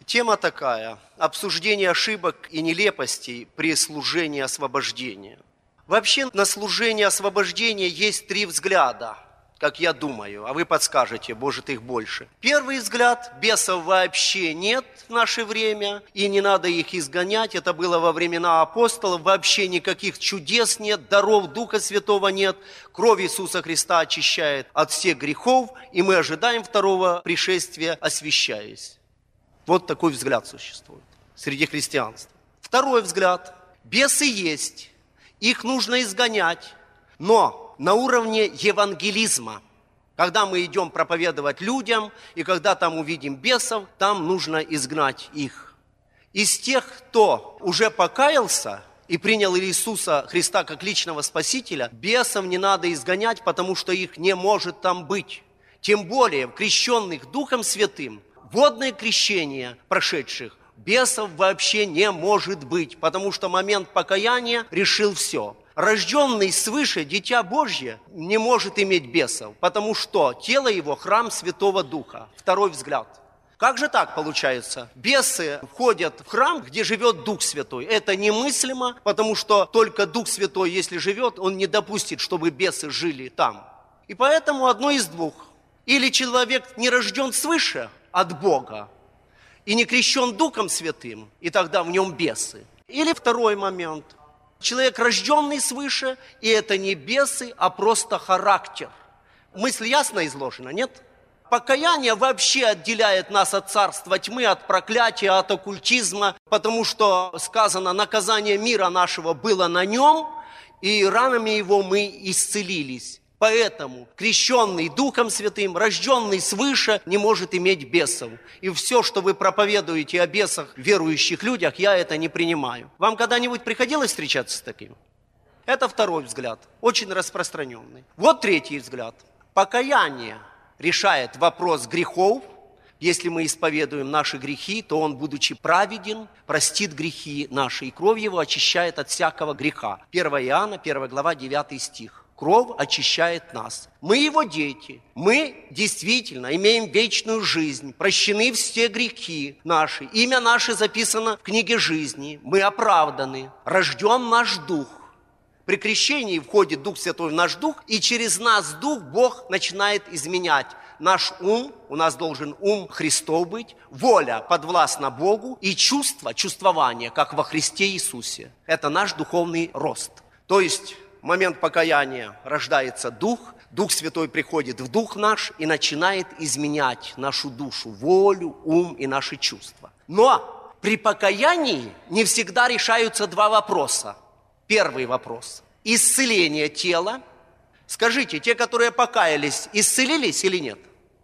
Тема такая – обсуждение ошибок и нелепостей при служении освобождения. Вообще на служение освобождения есть 3 взгляда, как я думаю, а вы подскажете, может их больше. Первый взгляд – бесов вообще нет в наше время, и не надо их изгонять. Это было во времена апостолов, вообще никаких чудес нет, даров Духа Святого нет. Кровь Иисуса Христа очищает от всех грехов, и мы ожидаем второго пришествия, освящаясь. Вот такой взгляд существует среди христианства. Второй взгляд – бесы есть, их нужно изгонять, но на уровне евангелизма. Когда мы идем проповедовать людям, и когда там увидим бесов, там нужно изгнать их. Из тех, кто уже покаялся и принял Иисуса Христа как личного Спасителя, бесов не надо изгонять, потому что их не может там быть. Тем более, крещенных Духом Святым, водное крещение прошедших, бесов вообще не может быть, потому что момент покаяния решил все. Рожденный свыше, Дитя Божье, не может иметь бесов, потому что тело его – храм Святого Духа. Второй взгляд. Как же так получается? Бесы входят в храм, где живет Дух Святой. Это немыслимо, потому что только Дух Святой, если живет, он не допустит, чтобы бесы жили там. И поэтому одно из двух. Или человек не рожден свыше от Бога и не крещен Духом Святым, и тогда в нем бесы. Или второй момент. Человек, рожденный свыше, и это не бесы, а просто характер. Мысль ясно изложена, нет? Покаяние вообще отделяет нас от царства тьмы, от проклятия, от оккультизма, потому что сказано, наказание мира нашего было на нем, и ранами его мы исцелились. Поэтому крещенный Духом Святым, рожденный свыше, не может иметь бесов. И все, что вы проповедуете о бесах в верующих людях, я это не принимаю. Вам когда-нибудь приходилось встречаться с таким? Это второй взгляд, очень распространенный. Вот третий взгляд. Покаяние решает вопрос грехов. Если мы исповедуем наши грехи, то Он, будучи праведен, простит грехи наши, и кровь Его очищает от всякого греха. 1 Иоанна, 1 глава, 9 стих. Кровь очищает нас. Мы Его дети. Мы действительно имеем вечную жизнь. Прощены все грехи наши. Имя наше записано в книге жизни. Мы оправданы. Рожден наш дух. При крещении входит Дух Святой в наш дух, и через нас дух Бог начинает изменять. Наш ум, у нас должен ум Христов быть, воля подвластна Богу, и чувствование, как во Христе Иисусе. Это наш духовный рост. То есть в момент покаяния рождается Дух, Дух Святой приходит в Дух наш и начинает изменять нашу душу, волю, ум и наши чувства. Но при покаянии не всегда решаются 2 вопроса. Первый вопрос – исцеление тела. Скажите, те, которые покаялись, исцелились или нет?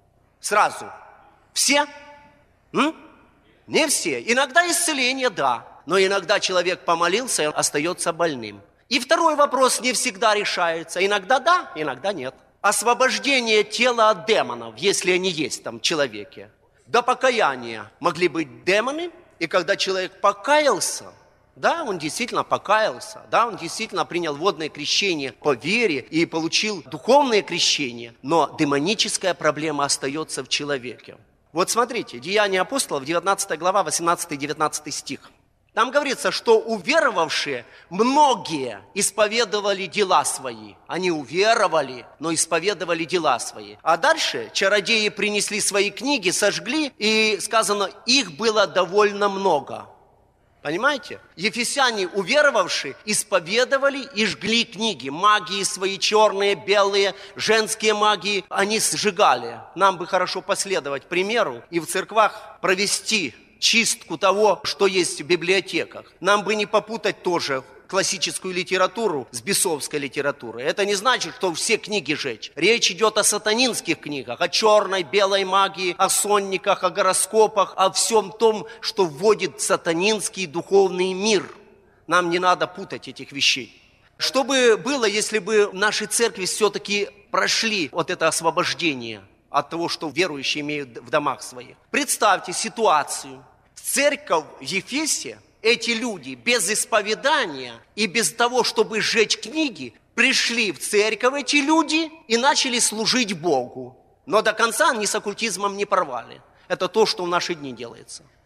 Сразу. Все? Не все. Иногда исцеление – да, но иногда человек помолился и остается больным. И второй вопрос не всегда решается. Иногда да, иногда нет. Освобождение тела от демонов, если они есть там в человеке. До покаяния могли быть демоны, и когда человек покаялся, да, он действительно покаялся, да, он действительно принял водное крещение по вере и получил духовное крещение, но демоническая проблема остается в человеке. Вот смотрите, Деяния апостолов, 19 глава, 18-19 стих. Там говорится, что уверовавшие многие исповедовали дела свои. Они уверовали, но исповедовали дела свои. А дальше чародеи принесли свои книги, сожгли, и сказано, их было довольно много. Понимаете? Ефесяне, уверовавшие, исповедовали и жгли книги. Магии свои черные, белые, женские магии, они сжигали. Нам бы хорошо последовать примеру и в церквах провести чистку того, что есть в библиотеках. Нам бы не попутать тоже классическую литературу с бесовской литературой. Это не значит, что все книги жечь. Речь идет о сатанинских книгах, о черной, белой магии, о сонниках, о гороскопах, о всем том, что вводит сатанинский духовный мир. Нам не надо путать этих вещей. Что бы было, если бы в нашей церкви все-таки прошли вот это освобождение от того, что верующие имеют в домах своих? Представьте ситуацию. Церковь в Ефесе, эти люди без исповедания и без того, чтобы сжечь книги, пришли в церковь, эти люди, и начали служить Богу. Но до конца они с оккультизмом не порвали. Это то, что в наши дни делается.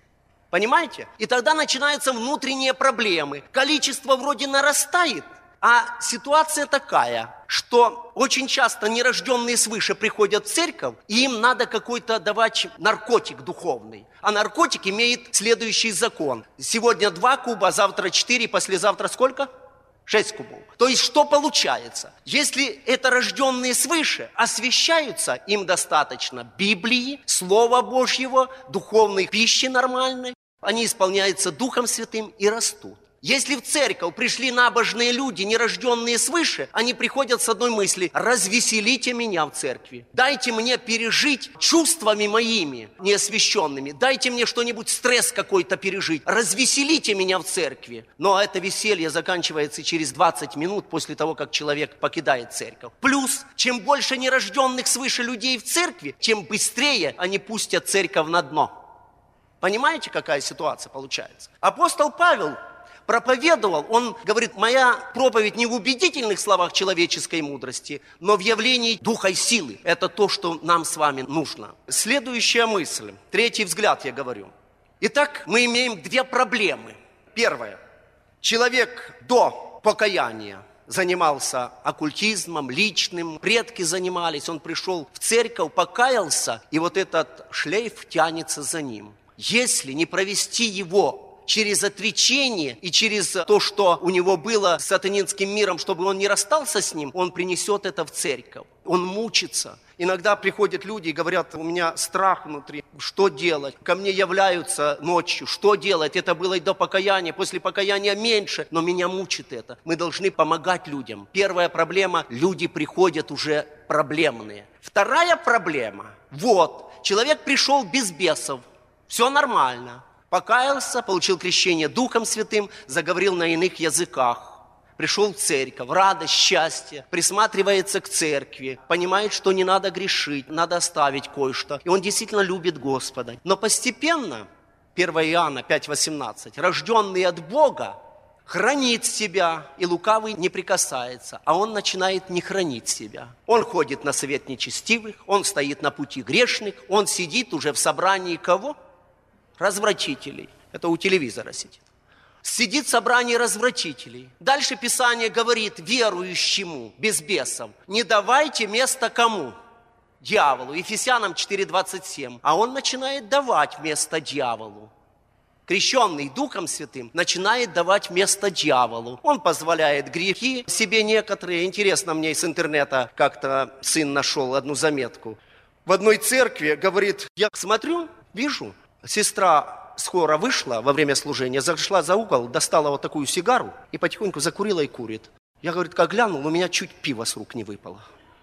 Понимаете? И тогда начинаются внутренние проблемы. Количество вроде нарастает, а ситуация такая, что очень часто нерожденные свыше приходят в церковь, и им надо какой-то давать наркотик духовный. А наркотик имеет следующий закон. Сегодня 2 куба, завтра 4, послезавтра сколько? 6 кубов. То есть что получается? Если это рожденные свыше, освящаются, им достаточно Библии, Слова Божьего, духовной пищи нормальной, они исполняются Духом Святым и растут. Если в церковь пришли набожные люди, нерожденные свыше, они приходят с одной мысли: развеселите меня в церкви, дайте мне пережить чувствами моими неосвященными, дайте мне что-нибудь, стресс какой-то пережить, развеселите меня в церкви. Но это веселье заканчивается через 20 минут после того, как человек покидает церковь. Плюс, чем больше нерожденных свыше людей в церкви, тем быстрее они пустят церковь на дно. Понимаете, какая ситуация получается? Апостол Павел проповедовал, он говорит: моя проповедь не в убедительных словах человеческой мудрости, но в явлении духа и силы. Это то, что нам с вами нужно. Следующая мысль, 3-й взгляд я говорю. Итак, мы имеем 2 проблемы. Первое. Человек до покаяния занимался оккультизмом, личным, предки занимались, он пришел в церковь, покаялся, и вот этот шлейф тянется за ним. Если не провести его через отречение и через то, что у него было с сатанинским миром, чтобы он не расстался с ним, он принесет это в церковь. Он мучится. Иногда приходят люди и говорят: у меня страх внутри, что делать? Ко мне являются ночью, что делать? Это было и до покаяния, после покаяния меньше, но меня мучит это. Мы должны помогать людям. Первая проблема – люди приходят уже проблемные. Вторая проблема – вот, человек пришел без бесов, все нормально. Покаялся, получил крещение Духом Святым, заговорил на иных языках, пришел в церковь, радость, счастье, присматривается к церкви, понимает, что не надо грешить, надо оставить кое-что. И он действительно любит Господа. Но постепенно, 1 Иоанна 5,18, рожденный от Бога хранит себя, и лукавый не прикасается, а он начинает не хранить себя. Он ходит на совет нечестивых, он стоит на пути грешных, он сидит уже в собрании кого? Развратителей. Это у телевизора сидит. Сидит в собрании развратителей. Дальше Писание говорит верующему без бесов: не давайте место кому? Дьяволу. Ефесянам 4:27. А он начинает давать место дьяволу. Крещенный Духом Святым начинает давать место дьяволу. Он позволяет грехи себе некоторые. Интересно, мне из интернета как-то сын нашел одну заметку. В одной церкви, говорит, я смотрю, вижу, сестра с хора вышла во время служения, зашла за угол, достала вот такую сигару и потихоньку закурила и курит. Я, говорит, как глянул, у меня чуть пиво с рук не выпало.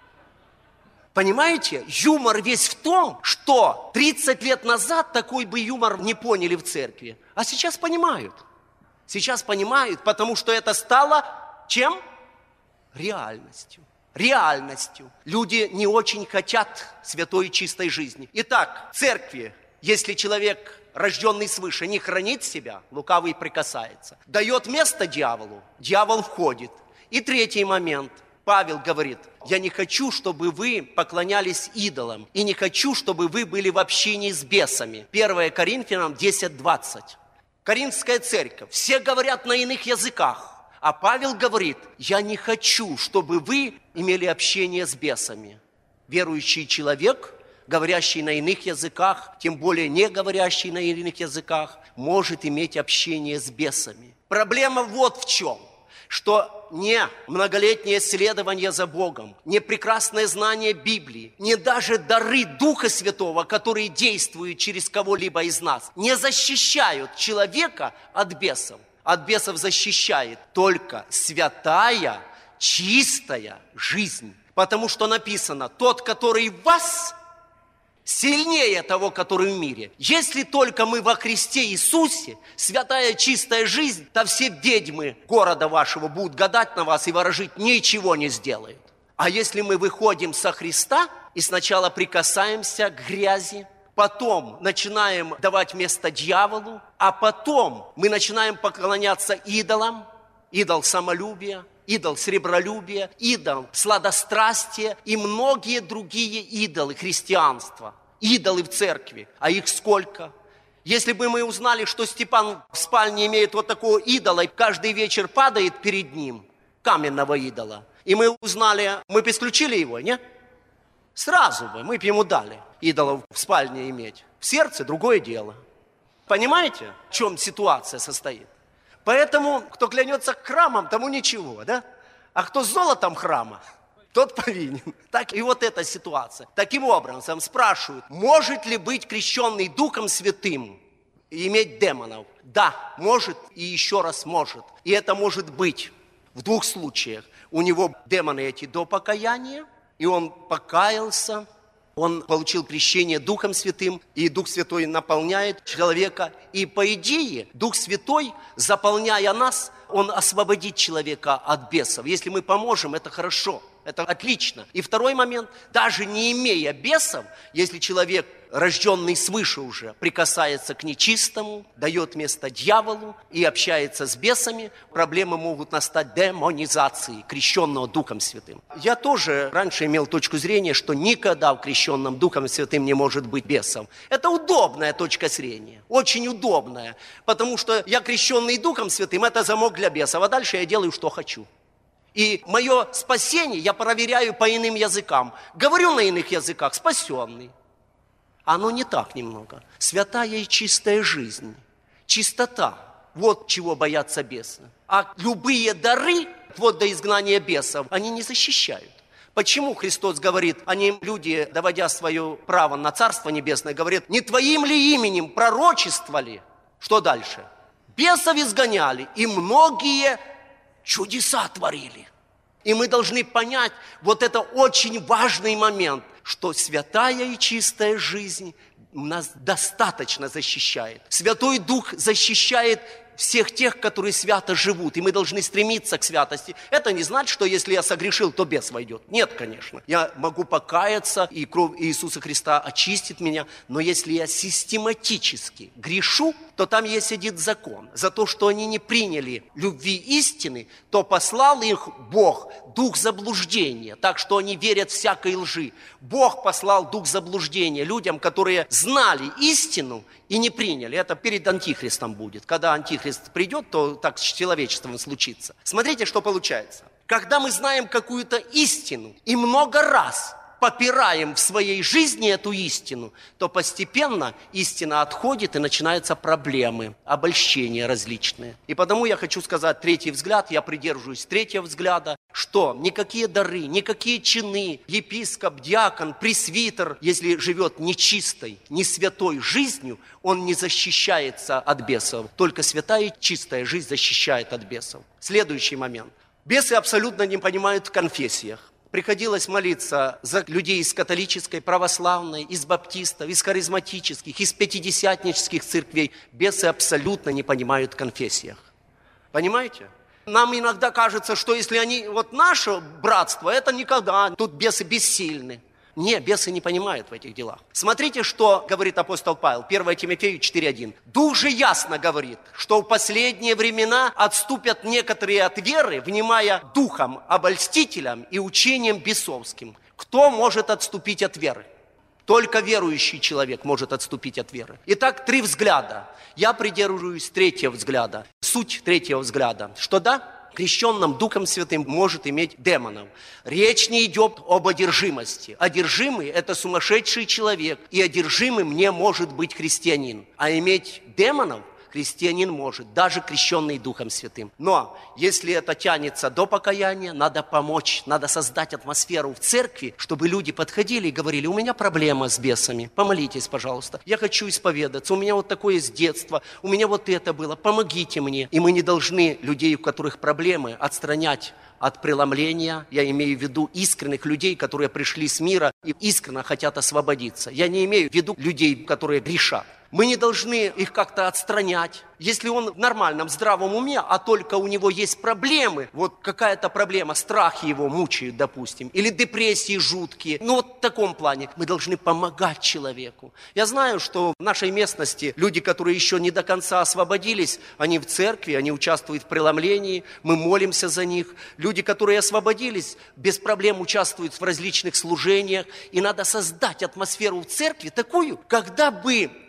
Понимаете, юмор весь в том, что 30 лет назад такой бы юмор не поняли в церкви. А сейчас понимают. Сейчас понимают, потому что это стало чем? Реальностью. Реальностью. Люди не очень хотят святой и чистой жизни. Итак, в церкви, если человек, рожденный свыше, не хранит себя, лукавый прикасается, дает место дьяволу, дьявол входит. И 3-й момент. Павел говорит: я не хочу, чтобы вы поклонялись идолам, и не хочу, чтобы вы были в общении с бесами. 1 Коринфянам 10:20. Коринфская церковь. Все говорят на иных языках. А Павел говорит: я не хочу, чтобы вы имели общение с бесами. Верующий человек, говорящий на иных языках, тем более не говорящий на иных языках, может иметь общение с бесами. Проблема вот в чем. Что не многолетнее исследование за Богом, не прекрасное знание Библии, не даже дары Духа Святого, которые действуют через кого-либо из нас, не защищают человека от бесов. От бесов защищает только святая, чистая жизнь. Потому что написано: тот, который в вас, сильнее того, который в мире. Если только мы во Христе Иисусе, святая чистая жизнь, то все ведьмы города вашего будут гадать на вас и ворожить, ничего не сделают. А если мы выходим со Христа и сначала прикасаемся к грязи, потом начинаем давать место дьяволу, а потом мы начинаем поклоняться идолам, идол самолюбия, идол сребролюбия, идол сладострастия и многие другие идолы христианства. Идолы в церкви. А их сколько? Если бы мы узнали, что Степан в спальне имеет вот такого идола, и каждый вечер падает перед ним, каменного идола, и мы узнали, мы бы исключили его, нет? Сразу бы, мы бы ему дали идола в спальне иметь. В сердце другое дело. Понимаете, в чем ситуация состоит? Поэтому, кто клянется храмом, тому ничего, да? А кто с золотом храма, тот повинен. Так и вот эта ситуация. Таким образом, спрашивают, может ли быть крещенный Духом Святым и иметь демонов? Да, может и еще раз может. И это может быть в двух случаях. У него демоны эти до покаяния, и он покаялся, он получил крещение Духом Святым, и Дух Святой наполняет человека. И по идее, Дух Святой, заполняя нас, он освободит человека от бесов. Если мы поможем, это хорошо, это отлично. И второй момент, даже не имея бесов, если человек, рожденный свыше уже, прикасается к нечистому, дает место дьяволу и общается с бесами, проблемы могут настать демонизацией крещенного Духом Святым. Я тоже раньше имел точку зрения, что никогда в крещенном Духом Святым не может быть бесов. Это удобная точка зрения, очень удобная, потому что я крещенный Духом Святым, это замок для бесов, а дальше я делаю, что хочу. И мое спасение я проверяю по иным языкам. Говорю на иных языках, спасенный. Оно не так немного. Святая и чистая жизнь, чистота, вот чего боятся бесы. А любые дары, вплоть до изгнания бесов, они не защищают. Почему Христос говорит, они, люди, доводя свое право на Царство Небесное, говорят, не твоим ли именем пророчествовали? Что дальше? Бесов изгоняли, и многие чудеса творили. И мы должны понять, вот это очень важный момент, что святая и чистая жизнь нас достаточно защищает. Святой Дух защищает всех тех, которые свято живут, и мы должны стремиться к святости. Это не значит, что если я согрешил, то бес войдет. Нет, конечно. Я могу покаяться, и кровь Иисуса Христа очистит меня, но если я систематически грешу, то там есть один закон. За то, что они не приняли любви истины, то послал их Бог, дух заблуждения, так что они верят всякой лжи. Бог послал дух заблуждения людям, которые знали истину и не приняли. Это перед Антихристом будет. Когда Антихрист придет, то так с человечеством случится. Смотрите, что получается. Когда мы знаем какую-то истину и много раз попираем в своей жизни эту истину, то постепенно истина отходит и начинаются проблемы, обольщения различные. И потому я хочу сказать третий взгляд, я придерживаюсь третьего взгляда, что никакие дары, никакие чины, епископ, диакон, пресвитер, если живет нечистой, не святой жизнью, он не защищается от бесов. Только святая и чистая жизнь защищает от бесов. Следующий момент. Бесы абсолютно не понимают в конфессиях. Приходилось молиться за людей из католической, православной, из баптистов, из харизматических, из пятидесятнических церквей. Бесы абсолютно не понимают в конфессиях. Понимаете? Нам иногда кажется, что если они, вот наше братство, это никогда, тут бесы бессильны. Не, бесы не понимают в этих делах. Смотрите, что говорит апостол Павел, 1 Тимофею 4:1. Дух же ясно говорит, что в последние времена отступят некоторые от веры, внимая духом обольстителям и учением бесовским. Кто может отступить от веры? Только верующий человек может отступить от веры. Итак, 3 взгляда. Я придерживаюсь третьего взгляда. Суть третьего взгляда. Что да? Крещенным Духом Святым может иметь демонов. Речь не идет об одержимости. Одержимый – это сумасшедший человек, и одержимым не может быть христианин. А иметь демонов христианин может, даже крещенный Духом Святым. Но если это тянется до покаяния, надо помочь, надо создать атмосферу в церкви, чтобы люди подходили и говорили, у меня проблема с бесами, помолитесь, пожалуйста, я хочу исповедаться, у меня вот такое с детства, у меня вот это было, помогите мне. И мы не должны людей, у которых проблемы, отстранять от преломления, я имею в виду искренних людей, которые пришли с мира и искренне хотят освободиться. Я не имею в виду людей, которые грешат. Мы не должны их как-то отстранять. Если он в нормальном, здравом уме, а только у него есть проблемы, вот какая-то проблема, страхи его мучают, допустим, или депрессии жуткие, ну вот в таком плане мы должны помогать человеку. Я знаю, что в нашей местности люди, которые еще не до конца освободились, они в церкви, они участвуют в преломлении, мы молимся за них. Люди, которые освободились, без проблем участвуют в различных служениях, и надо создать атмосферу в церкви такую, когда бы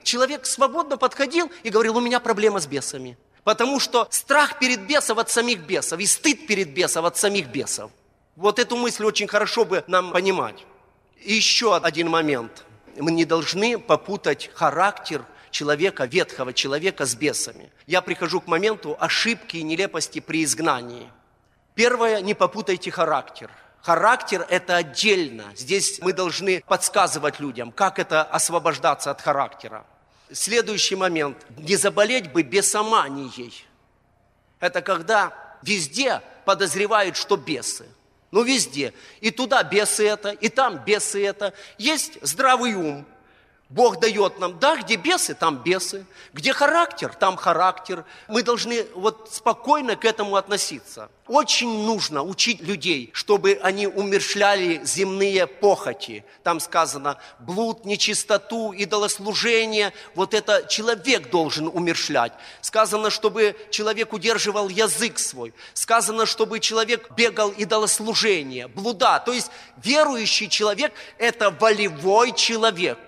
человек свободно подходил и говорил: у меня проблема с бесами. Потому что страх перед бесом от самих бесов и стыд перед бесом от самих бесов. Вот эту мысль очень хорошо бы нам понимать. И еще один момент. Мы не должны попутать характер человека, ветхого человека, с бесами. Я прихожу к моменту ошибки и нелепости при изгнании. Первое, не попутайте характер. Характер – это отдельно. Здесь мы должны подсказывать людям, как это освобождаться от характера. Следующий момент. Не заболеть бы бесоманией. Это когда везде подозревают, что бесы. Ну, везде. И туда бесы это, и там бесы это. Есть здравый ум. Бог дает нам, да, где бесы, там бесы. Где характер, там характер. Мы должны вот спокойно к этому относиться. Очень нужно учить людей, чтобы они умерщвляли земные похоти. Там сказано: блуд, нечистоту, идолослужение. Вот это человек должен умерщвлять. Сказано, чтобы человек удерживал язык свой. Сказано, чтобы человек бегал идолослужение, блуда. То есть верующий человек – это волевой человек.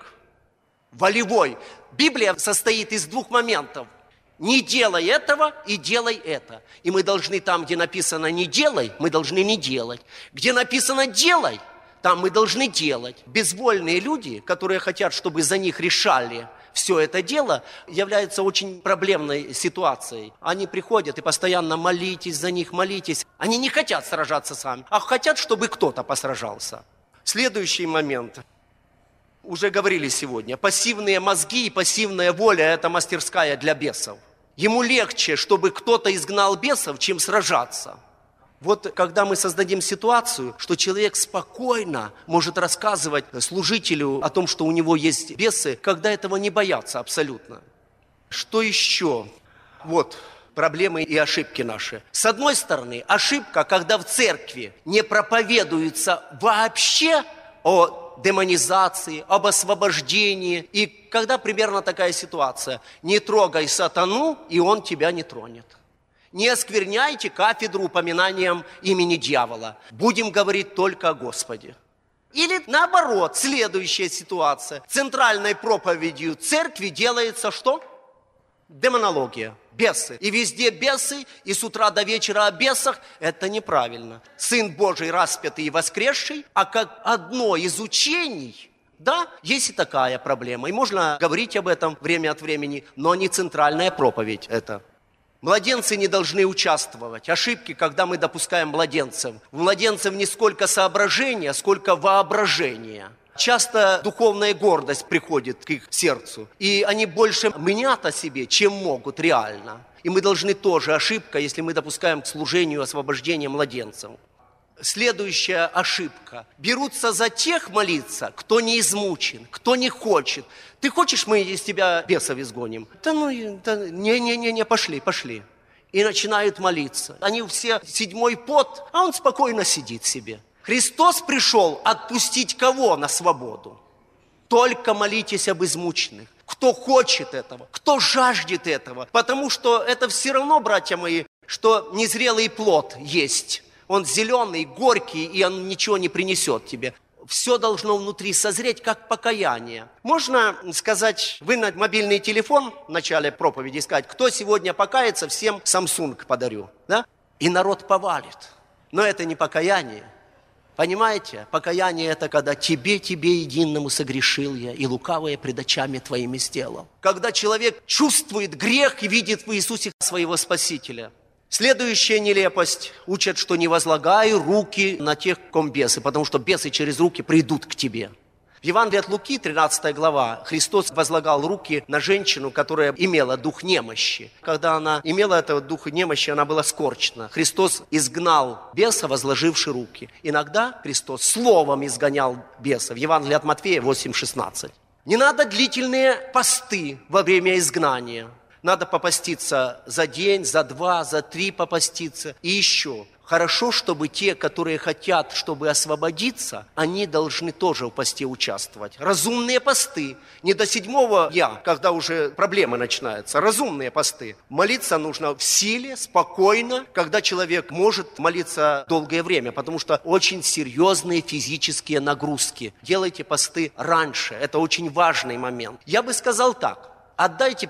Волевой. Библия состоит из двух моментов. Не делай этого и делай это. И мы должны там, где написано «не делай», мы должны не делать. Где написано «делай», там мы должны делать. Безвольные люди, которые хотят, чтобы за них решали все это дело, являются очень проблемной ситуацией. Они приходят и постоянно молитесь за них, молитесь. Они не хотят сражаться сами, а хотят, чтобы кто-то посражался. Следующий момент. Уже говорили сегодня, пассивные мозги и пассивная воля – это мастерская для бесов. Ему легче, чтобы кто-то изгнал бесов, чем сражаться. Вот когда мы создадим ситуацию, что человек спокойно может рассказывать служителю о том, что у него есть бесы, когда этого не боятся абсолютно. Что еще? Вот проблемы и ошибки наши. С одной стороны, ошибка, когда в церкви не проповедуется вообще о демонизации, об освобождении. И когда примерно такая ситуация: не трогай сатану, и он тебя не тронет. Не оскверняйте кафедру упоминанием имени дьявола. Будем говорить только о Господе. Или наоборот, следующая ситуация. Центральной проповедью церкви делается что? Демонология, бесы. И везде бесы, и с утра до вечера о бесах. Это неправильно. Сын Божий распятый и воскресший, а как одно из учений, да, есть и такая проблема. И можно говорить об этом время от времени, но не центральная проповедь это. Младенцы не должны участвовать. Ошибки, когда мы допускаем младенцев. В младенцев не сколько соображения, сколько воображения. Часто духовная гордость приходит к их сердцу. И они больше мнят о себе, чем могут реально. И мы должны тоже, ошибка, если мы допускаем к служению освобождения младенцев. Следующая ошибка. Берутся за тех молиться, кто не измучен, кто не хочет. Ты хочешь, мы из тебя бесов изгоним? Не, пошли. И начинают молиться. Они все седьмой пот, а он спокойно сидит себе. Христос пришел отпустить кого на свободу? Только молитесь об измученных. Кто хочет этого, кто жаждет этого. Потому что это все равно, братья мои, что незрелый плод есть. Он зеленый, горький, и он ничего не принесет тебе. Все должно внутри созреть, как покаяние. Можно сказать, вынуть мобильный телефон в начале проповеди и сказать: кто сегодня покается, всем Samsung подарю. Да? И народ повалит. Но это не покаяние. Понимаете? Покаяние – это когда тебе единому согрешил я, и лукавое пред очами твоими сделал. Когда человек чувствует грех и видит в Иисусе своего Спасителя. Следующая нелепость. Учат, что не возлагай руки на тех, ком бесы, потому что бесы через руки придут к тебе. В Евангелии от Луки, 13 глава, Христос возлагал руки на женщину, которая имела дух немощи. Когда она имела этот дух немощи, она была скорчена. Христос изгнал беса, возложивши руки. Иногда Христос словом изгонял беса. В Евангелии от Матфея 8:16. Не надо длительные посты во время изгнания. Надо попаститься за день, за 2, за 3 попаститься. И еще, хорошо, чтобы те, которые хотят, чтобы освободиться, они должны тоже в посте участвовать. Разумные посты. Не до 7 дня, когда уже проблемы начинаются. Разумные посты. Молиться нужно в силе, спокойно, когда человек может молиться долгое время, потому что очень серьезные физические нагрузки. Делайте посты раньше. Это очень важный момент. Я бы сказал так. Отдайте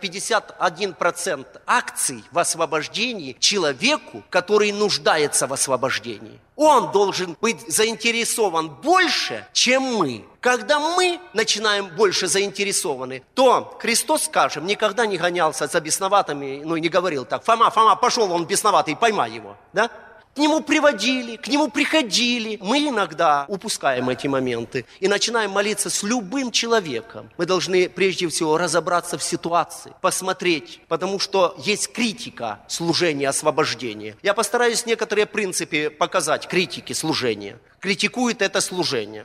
51% акций в освобождении человеку, который нуждается в освобождении. Он должен быть заинтересован больше, чем мы. Когда мы начинаем больше заинтересованы, то Христос, скажем, никогда не гонялся за бесноватыми, не говорил так: Фома, пошел он бесноватый, поймай его, да? К нему приводили, к нему приходили. Мы иногда упускаем эти моменты и начинаем молиться с любым человеком. Мы должны прежде всего разобраться в ситуации, посмотреть, потому что есть критика служения освобождения. Я постараюсь некоторые принципы показать критики служения. Критикует это служение.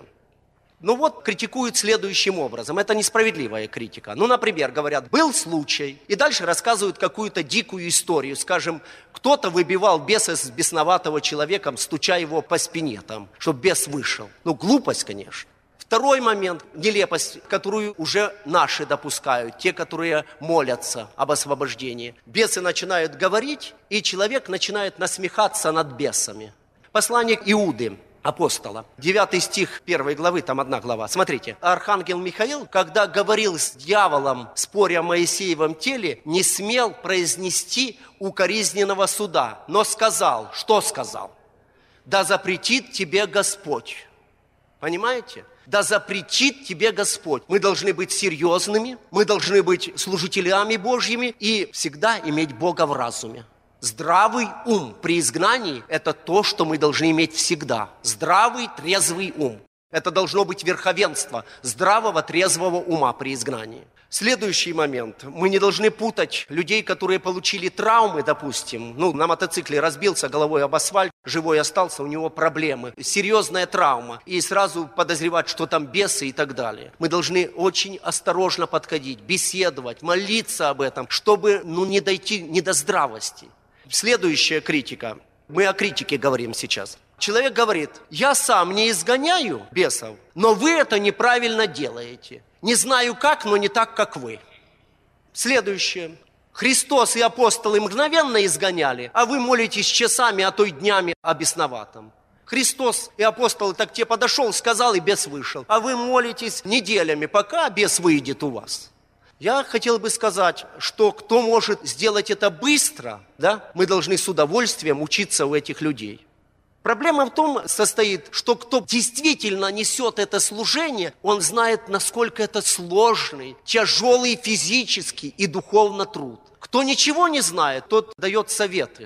Критикуют следующим образом. Это несправедливая критика. Например, говорят, был случай, и дальше рассказывают какую-то дикую историю. Скажем, кто-то выбивал беса с бесноватого человека, стуча его по спине, чтобы бес вышел. Глупость, конечно. Второй момент, нелепость, которую уже наши допускают, те, которые молятся об освобождении. Бесы начинают говорить, и человек начинает насмехаться над бесами. Послание Иуды, апостола. 9 стих 1 главы, там 1 глава. Смотрите, архангел Михаил, когда говорил с дьяволом, споря о Моисеевом теле, не смел произнести укоризненного суда, но сказал, что сказал? Да запретит тебе Господь. Понимаете? Да запретит тебе Господь. Мы должны быть серьезными, мы должны быть служителями Божьими и всегда иметь Бога в разуме. Здравый ум при изгнании – это то, что мы должны иметь всегда. Здравый, трезвый ум. Это должно быть верховенство здравого, трезвого ума при изгнании. Следующий момент. Мы не должны путать людей, которые получили травмы, допустим. На мотоцикле разбился головой об асфальт, живой остался, у него проблемы. Серьезная травма. И сразу подозревать, что там бесы и так далее. Мы должны очень осторожно подходить, беседовать, молиться об этом, чтобы не дойти не до здравости. Следующая критика. Мы о критике говорим сейчас. Человек говорит, я сам не изгоняю бесов, но вы это неправильно делаете. Не знаю как, но не так, как вы. Следующее. Христос и апостолы мгновенно изгоняли, а вы молитесь часами, а то и днями о бесноватом. Христос и апостолы так тебе подошел, сказал, и бес вышел. А вы молитесь неделями, пока бес выйдет у вас. Я хотел бы сказать, что кто может сделать это быстро, мы должны с удовольствием учиться у этих людей. Проблема в том состоит, что кто действительно несет это служение, он знает, насколько это сложный, тяжелый физический и духовно труд. Кто ничего не знает, тот дает советы.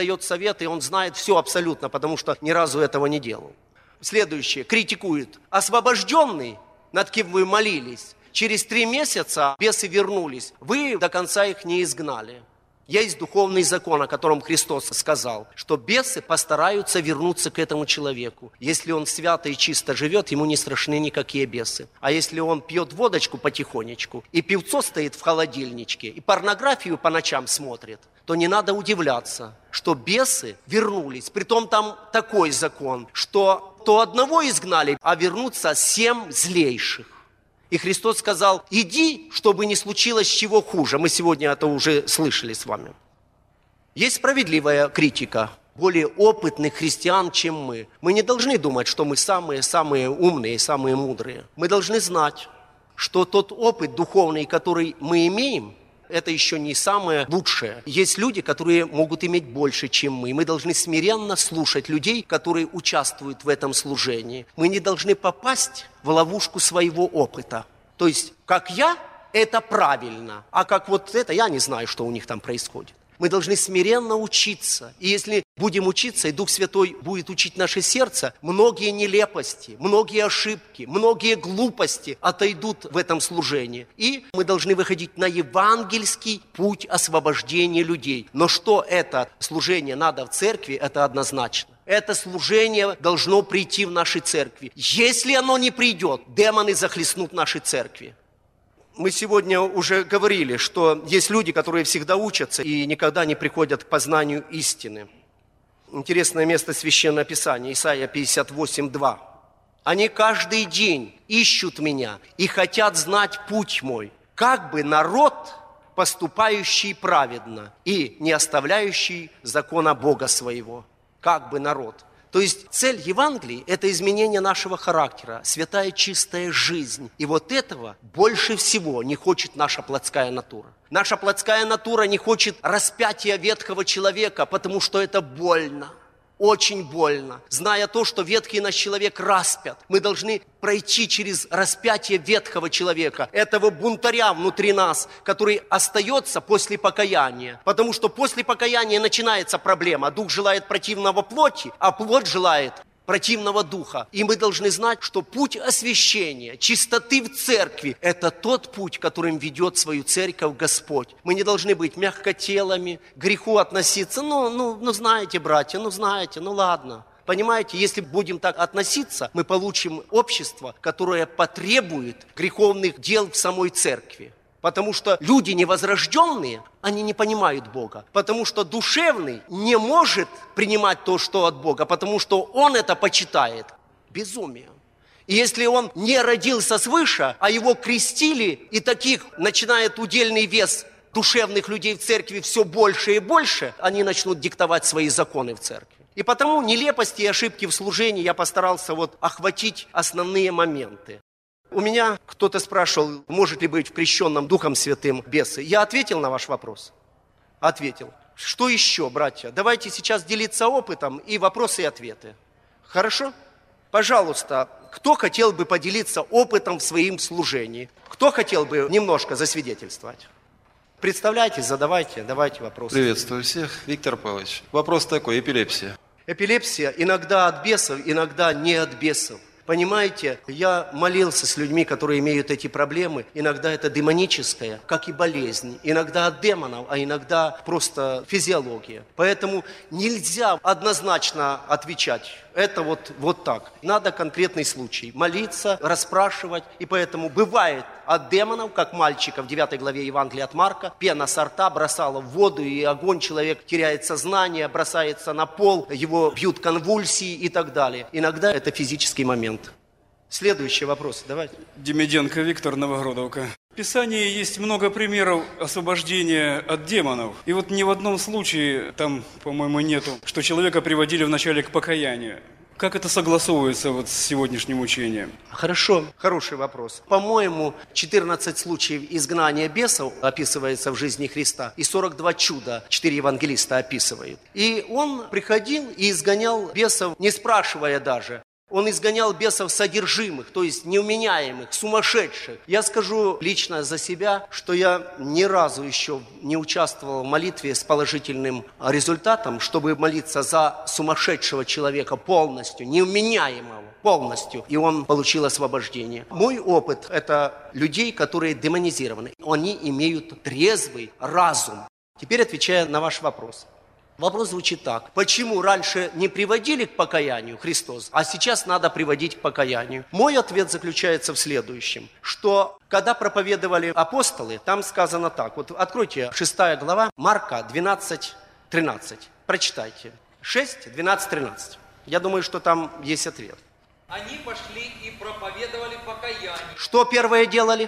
И он знает все абсолютно, потому что ни разу этого не делал. Следующее. Критикует. Освобожденный, над кем вы молились, через 3 месяца бесы вернулись. Вы до конца их не изгнали. Есть духовный закон, о котором Христос сказал, что бесы постараются вернуться к этому человеку. Если он свято и чисто живет, ему не страшны никакие бесы. А если он пьет водочку потихонечку, и пивцо стоит в холодильничке, и порнографию по ночам смотрит, то не надо удивляться, что бесы вернулись. Притом там такой закон, что то одного изгнали, а вернутся 7 злейших. И Христос сказал, иди, чтобы не случилось чего хуже. Мы сегодня это уже слышали с вами. Есть справедливая критика более опытных христиан, чем мы. Мы не должны думать, что мы самые умные, самые мудрые. Мы должны знать, что тот опыт духовный, который мы имеем, это еще не самое лучшее. Есть люди, которые могут иметь больше, чем мы. Мы должны смиренно слушать людей, которые участвуют в этом служении. Мы не должны попасть в ловушку своего опыта. То есть, как я, это правильно, а как вот это, я не знаю, что у них там происходит. Мы должны смиренно учиться. И если будем учиться, и Дух Святой будет учить наше сердце, многие нелепости, многие ошибки, многие глупости отойдут в этом служении. И мы должны выходить на евангельский путь освобождения людей. Но что это служение надо в церкви, это однозначно. Это служение должно прийти в нашей церкви. Если оно не придет, демоны захлестнут наши церкви. Мы сегодня уже говорили, что есть люди, которые всегда учатся и никогда не приходят к познанию истины. Интересное место Священного Писания, Исайя 58:2. «Они каждый день ищут меня и хотят знать путь мой, как бы народ, поступающий праведно и не оставляющий закона Бога своего». Как бы народ. То есть цель Евангелия – это изменение нашего характера, святая чистая жизнь. И вот этого больше всего не хочет наша плотская натура. Наша плотская натура не хочет распятия ветхого человека, потому что это больно. Очень больно. Зная то, что ветхий наш человек распят, мы должны пройти через распятие ветхого человека, этого бунтаря внутри нас, который остается после покаяния. Потому что после покаяния начинается проблема. Дух желает противного плоти, а плоть желает противного духа. И мы должны знать, что путь освящения, чистоты в церкви – это тот путь, которым ведет свою церковь Господь. Мы не должны быть мягкотелыми, к греху относиться. Знаете, братья, ладно. Понимаете, если будем так относиться, мы получим общество, которое потребует греховных дел в самой церкви. Потому что люди невозрожденные, они не понимают Бога. Потому что душевный не может принимать то, что от Бога, потому что он это почитает безумием. И если он не родился свыше, а его крестили, и таких начинает удельный вес душевных людей в церкви все больше и больше, они начнут диктовать свои законы в церкви. И потому нелепости и ошибки в служении я постарался охватить основные моменты. У меня кто-то спрашивал, может ли быть в крещенном Духом Святым бесы. Я ответил на ваш вопрос? Ответил. Что еще, братья? Давайте сейчас делиться опытом и вопросы и ответы. Хорошо? Пожалуйста, кто хотел бы поделиться опытом в своем служении? Кто хотел бы немножко засвидетельствовать? Представляйтесь, давайте вопросы. Приветствую всех. Виктор Павлович, вопрос такой, эпилепсия. Эпилепсия иногда от бесов, иногда не от бесов. Понимаете, я молился с людьми, которые имеют эти проблемы. Иногда это демоническое, как и болезнь. Иногда от демонов, а иногда просто физиология. Поэтому нельзя однозначно отвечать. Это вот так. Надо конкретный случай. Молиться, расспрашивать. И поэтому бывает от демонов, как мальчика в 9 главе Евангелия от Марка, пена со рта бросала в воду, и огонь, человек теряет сознание, бросается на пол, его бьют конвульсии и так далее. Иногда это физический момент. Следующий вопрос, давайте. Демиденко Виктор, Новогродовка. В Писании есть много примеров освобождения от демонов. И ни в одном случае, там, по-моему, нету, что человека приводили вначале к покаянию. Как это согласовывается с сегодняшним учением? Хорошо, хороший вопрос. По-моему, 14 случаев изгнания бесов описывается в жизни Христа, и 42 чуда 4 евангелиста описывают. И он приходил и изгонял бесов, не спрашивая даже. Он изгонял бесов содержимых, то есть невменяемых, сумасшедших. Я скажу лично за себя, что я ни разу еще не участвовал в молитве с положительным результатом, чтобы молиться за сумасшедшего человека полностью, невменяемого полностью, и он получил освобождение. Мой опыт – это людей, которые демонизированы. Они имеют трезвый разум. Теперь отвечая на ваш вопрос. Вопрос звучит так. Почему раньше не приводили к покаянию Христос, а сейчас надо приводить к покаянию? Мой ответ заключается в следующем, что когда проповедовали апостолы, там сказано так. Откройте 6 глава Марка 12:13. Прочитайте. 6, 12, 13. Я думаю, что там есть ответ. Они пошли и проповедовали покаяние. Что первое делали?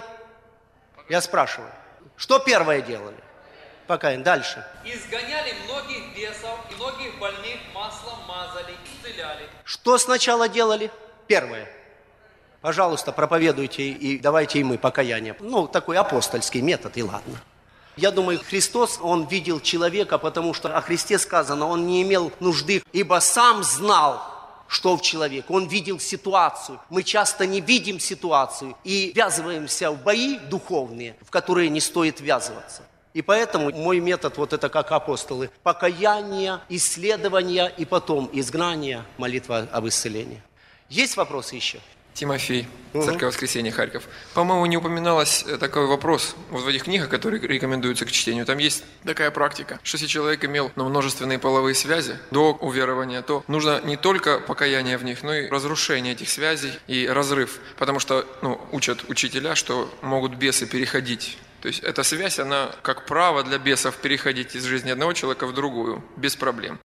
Я спрашиваю. Что первое делали? Покаяние. Дальше. Изгоняли многих бесов, и многих больных маслом мазали, исцеляли. Что сначала делали? Первое. Пожалуйста, проповедуйте и давайте и мы покаяние. Такой апостольский метод, и ладно. Я думаю, Христос, Он видел человека, потому что о Христе сказано, Он не имел нужды, ибо Сам знал, что в человеке. Он видел ситуацию. Мы часто не видим ситуацию и ввязываемся в бои духовные, в которые не стоит ввязываться. И поэтому мой метод, это как апостолы, покаяние, исследование и потом изгнание, молитва об исцелении. Есть вопросы еще? Тимофей, Церковь Воскресения, Харьков. По-моему, не упоминалось такой вопрос вот в этих книгах, которые рекомендуются к чтению. Там есть такая практика, что если человек имел множественные половые связи до уверования, то нужно не только покаяние в них, но и разрушение этих связей и разрыв. Потому что учат учителя, что могут бесы переходить. То есть эта связь, она как право для бесов переходить из жизни одного человека в другую, без проблем.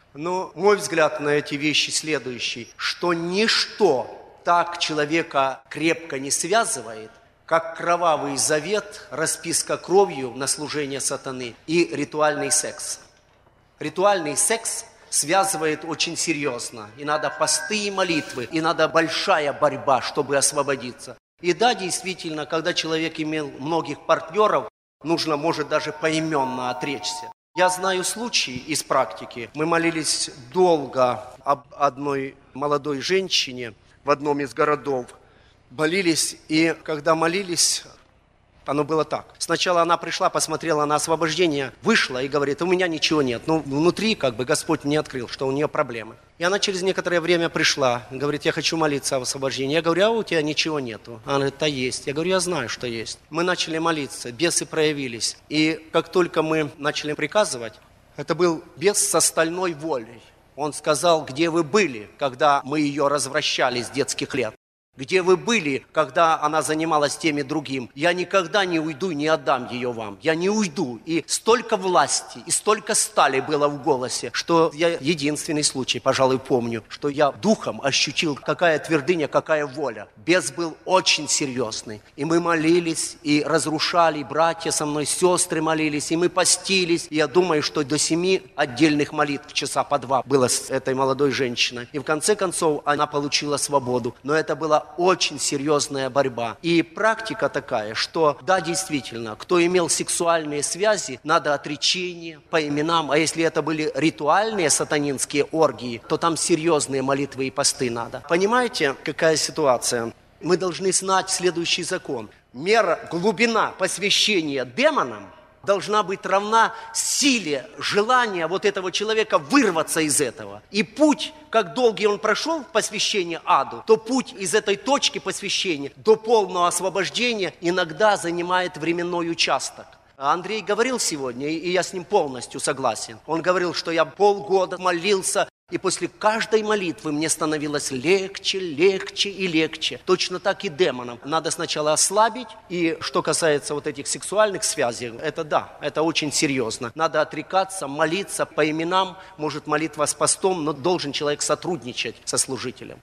Но мой взгляд на эти вещи следующий, что ничто так человека крепко не связывает, как кровавый завет, расписка кровью на служение сатаны и ритуальный секс. Ритуальный секс связывает очень серьезно, и надо посты и молитвы, и надо большая борьба, чтобы освободиться. И да, действительно, когда человек имел многих партнеров, нужно, может, даже поименно отречься. Я знаю случаи из практики. Мы молились долго об одной молодой женщине в одном из городов. Молились, и когда молились, оно было так. Сначала она пришла, посмотрела на освобождение, вышла и говорит: у меня ничего нет. Ну, внутри Господь мне открыл, что у нее проблемы. И она через некоторое время пришла, говорит: я хочу молиться об освобождении. Я говорю: а у тебя ничего нету? Она говорит: да есть. Я говорю: я знаю, что есть. Мы начали молиться, бесы проявились. И как только мы начали приказывать, это был бес со стальной волей. Он сказал: где вы были, когда мы ее развращали с детских лет? Где вы были, когда она занималась тем и другим? Я никогда не уйду и не отдам ее вам. Я не уйду. И столько власти, и столько стали было в голосе, что я единственный случай, пожалуй, помню, что я духом ощутил, какая твердыня, какая воля. Бес был очень серьезный. И мы молились, и разрушали, и братья со мной, сестры молились, и мы постились. И я думаю, что до 7 отдельных молитв часа по 2 было с этой молодой женщиной. И в конце концов она получила свободу. Но это была очень серьезная борьба. И практика такая, что да, действительно, кто имел сексуальные связи, надо отречение по именам. А если это были ритуальные сатанинские оргии, то там серьезные молитвы и посты надо. Понимаете, какая ситуация? Мы должны знать следующий закон. Мера, глубина посвящения демонам должна быть равна силе желания вот этого человека вырваться из этого. И путь, как долгий он прошел в посвящении аду, то путь из этой точки посвящения до полного освобождения иногда занимает временной участок. Андрей говорил сегодня, и я с ним полностью согласен. Он говорил, что я полгода молился, и после каждой молитвы мне становилось легче, легче и легче. Точно так и демонам. Надо сначала ослабить. И что касается вот этих сексуальных связей, это да, это очень серьезно. Надо отрекаться, молиться по именам. Может, молитва с постом, но должен человек сотрудничать со служителем.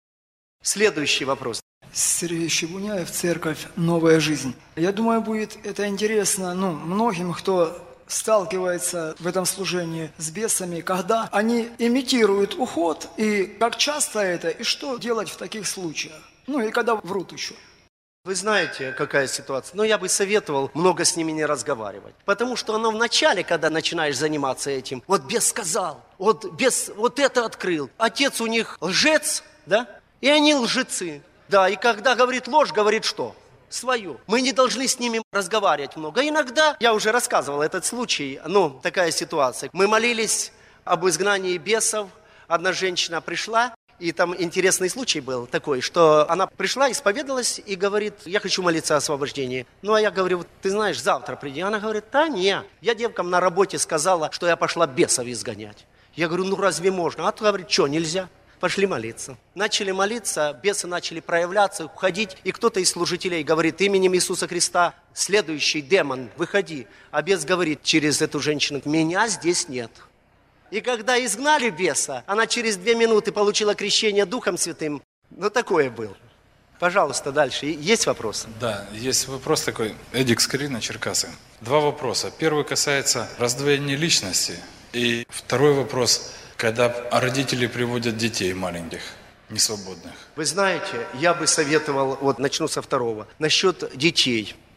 Следующий вопрос. Сергей Щебуняев, Церковь «Новая жизнь». Я думаю, будет это интересно многим, кто сталкивается в этом служении с бесами, когда они имитируют уход, и как часто это, и что делать в таких случаях. И когда врут еще. Вы знаете, какая ситуация? Я бы советовал много с ними не разговаривать. Потому что оно вначале, когда начинаешь заниматься этим, вот бес сказал, вот бес вот это открыл. Отец у них лжец, да? И они лжецы. Да, и когда говорит ложь, говорит что? Свою. Мы не должны с ними разговаривать много. Иногда, я уже рассказывал этот случай, такая ситуация. Мы молились об изгнании бесов. Одна женщина пришла, и там интересный случай был такой, что она пришла, исповедалась и говорит: я хочу молиться о освобождении. А я говорю: ты знаешь, завтра приди. Она говорит: да не, я девкам на работе сказала, что я пошла бесов изгонять. Я говорю: разве можно? А то говорит: что, нельзя? Пошли молиться. Начали молиться, бесы начали проявляться, уходить. И кто-то из служителей говорит: именем Иисуса Христа, следующий демон, выходи. А бес говорит через эту женщину: меня здесь нет. И когда изгнали беса, она через 2 минуты получила крещение Духом Святым. Такое было. Пожалуйста, дальше. Есть вопросы? Да, есть вопрос такой. Эдик Скрина, Черкасы. 2 вопроса. Первый касается раздвоения личности. И второй вопрос: когда родители приводят детей маленьких, несвободных. Вы знаете, я бы советовал, начну со второго, насчет детей.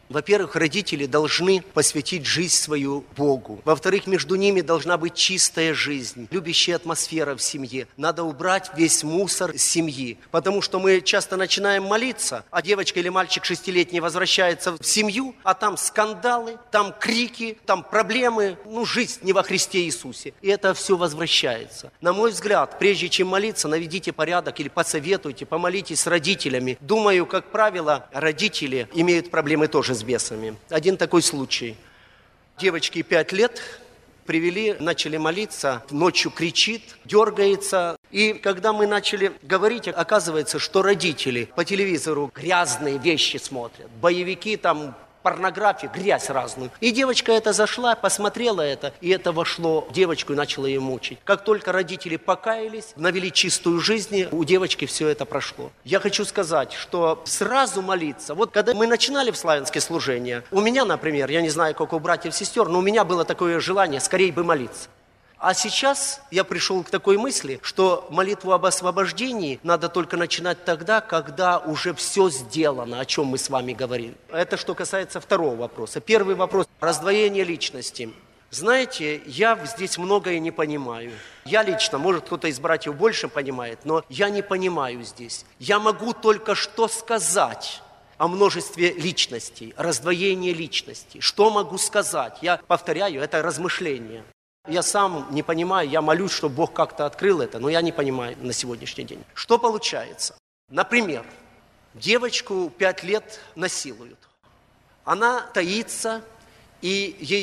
Во-первых, родители должны посвятить жизнь свою Богу. Во-вторых, между ними должна быть чистая жизнь, любящая атмосфера в семье. Надо убрать весь мусор с семьи. Потому что мы часто начинаем молиться, а девочка или мальчик 6-летний возвращается в семью, а там скандалы, там крики, там проблемы. Жизнь не во Христе Иисусе. И это все возвращается. На мой взгляд, прежде чем молиться, наведите порядок или посоветуйте, помолитесь с родителями. Думаю, как правило, родители имеют проблемы тоже с бесами. Один такой случай. Девочке 5 лет привели, начали молиться, ночью кричит, дергается. И когда мы начали говорить, оказывается, что родители по телевизору грязные вещи смотрят, боевики там, порнографию, грязь разную. И девочка эта зашла, посмотрела это, и это вошло в девочку и начало ее мучить. Как только родители покаялись, навели чистую жизнь, у девочки все это прошло. Я хочу сказать, что сразу молиться. Вот когда мы начинали в славянское служение, у меня, например, я не знаю, как у братьев и сестер, но у меня было такое желание скорее бы молиться. А сейчас я пришел к такой мысли, что молитву об освобождении надо только начинать тогда, когда уже все сделано, о чем мы с вами говорили. Это что касается второго вопроса. Первый вопрос – раздвоение личности. Знаете, я здесь многое не понимаю. Я лично, может, кто-то из братьев больше понимает, но я не понимаю здесь. Я могу только что сказать о множестве личностей, раздвоении личности. Что могу сказать? Я повторяю, это размышление. Я сам не понимаю, я молюсь, чтобы Бог как-то открыл это, но я не понимаю на сегодняшний день. Что получается? Например, девочку 5 лет насилуют. Она таится, и ей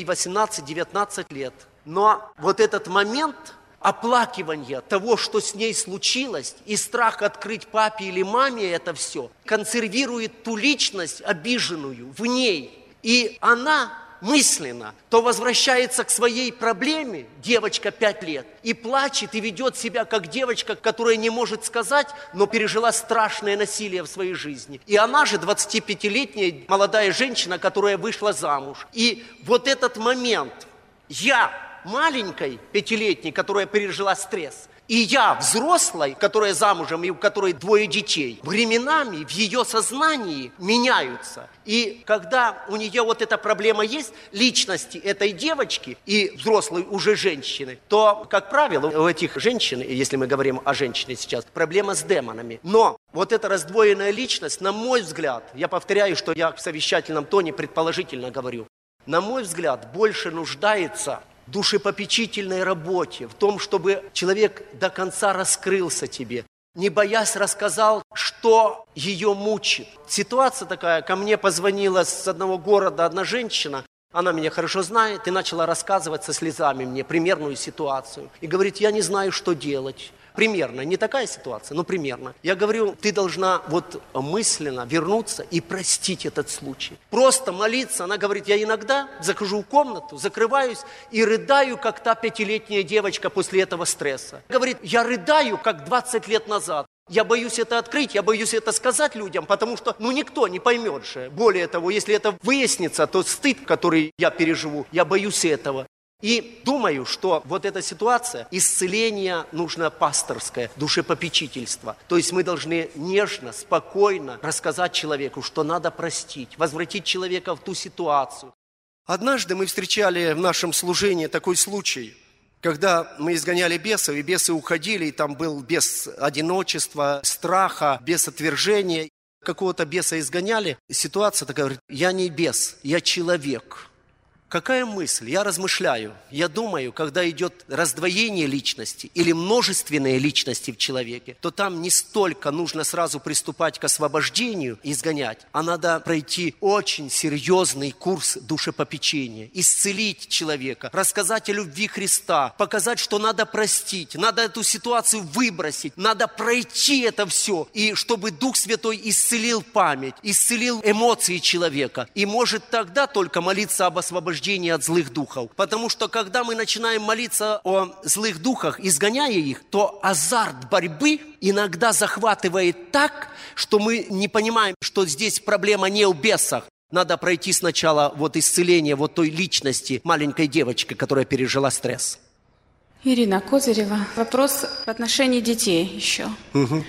18-19 лет. Но вот этот момент оплакивания того, что с ней случилось, и страх открыть папе или маме это все, консервирует ту личность обиженную в ней. И она мысленно то возвращается к своей проблеме, девочка 5 лет, и плачет, и ведет себя как девочка, которая не может сказать, но пережила страшное насилие в своей жизни. И она же 25-летняя молодая женщина, которая вышла замуж. И вот этот момент, я маленькой 5-летней, которая пережила стресс, и я взрослой, которая замужем и у которой 2 детей, временами в ее сознании меняются. И когда у нее вот эта проблема есть, личности этой девочки и взрослой уже женщины, то, как правило, у этих женщин, если мы говорим о женщине сейчас, проблема с демонами. Но вот эта раздвоенная личность, на мой взгляд, я повторяю, что я в совещательном тоне предположительно говорю, на мой взгляд, больше нуждается душепопечительной работе, в том, чтобы человек до конца раскрылся тебе, не боясь рассказал, что ее мучит. Ситуация такая, ко мне позвонила с одного города одна женщина, она меня хорошо знает, и начала рассказывать со слезами мне примерную ситуацию. И говорит, я не знаю, что делать. Примерно, не такая ситуация, но примерно. Я говорю, ты должна вот мысленно вернуться и простить этот случай. Просто молиться. Она говорит, я иногда захожу в комнату, закрываюсь и рыдаю, как та 5-летняя девочка после этого стресса. Говорит, я рыдаю, как 20 лет назад. Я боюсь это открыть, я боюсь это сказать людям, потому что, никто не поймет же. Более того, если это выяснится, то стыд, который я переживу, я боюсь этого. И думаю, что вот эта ситуация, исцеление нужно пасторское, душепопечительство. То есть мы должны нежно, спокойно рассказать человеку, что надо простить, возвратить человека в ту ситуацию. Однажды мы встречали в нашем служении такой случай, когда мы изгоняли бесов, и бесы уходили, и там был бес одиночества, страха, бес отвержения. Какого-то беса изгоняли. Ситуация такая, говорит, я не бес, я человек. Какая мысль? Я размышляю. Я думаю, когда идет раздвоение личности или множественные личности в человеке, то там не столько нужно сразу приступать к освобождению и изгонять, а надо пройти очень серьезный курс душепопечения, исцелить человека, рассказать о любви Христа, показать, что надо простить, надо эту ситуацию выбросить, надо пройти это все, и чтобы Дух Святой исцелил память, исцелил эмоции человека. И может тогда только молиться об освобождении от злых духов. Потому что когда мы начинаем молиться о злых духах, изгоняя их, то азарт борьбы иногда захватывает так, что мы не понимаем, что здесь проблема не в бесах. Надо пройти сначала вот исцеление вот той личности маленькой девочки, которая пережила стресс. Ирина Козырева. Вопрос в отношении детей еще.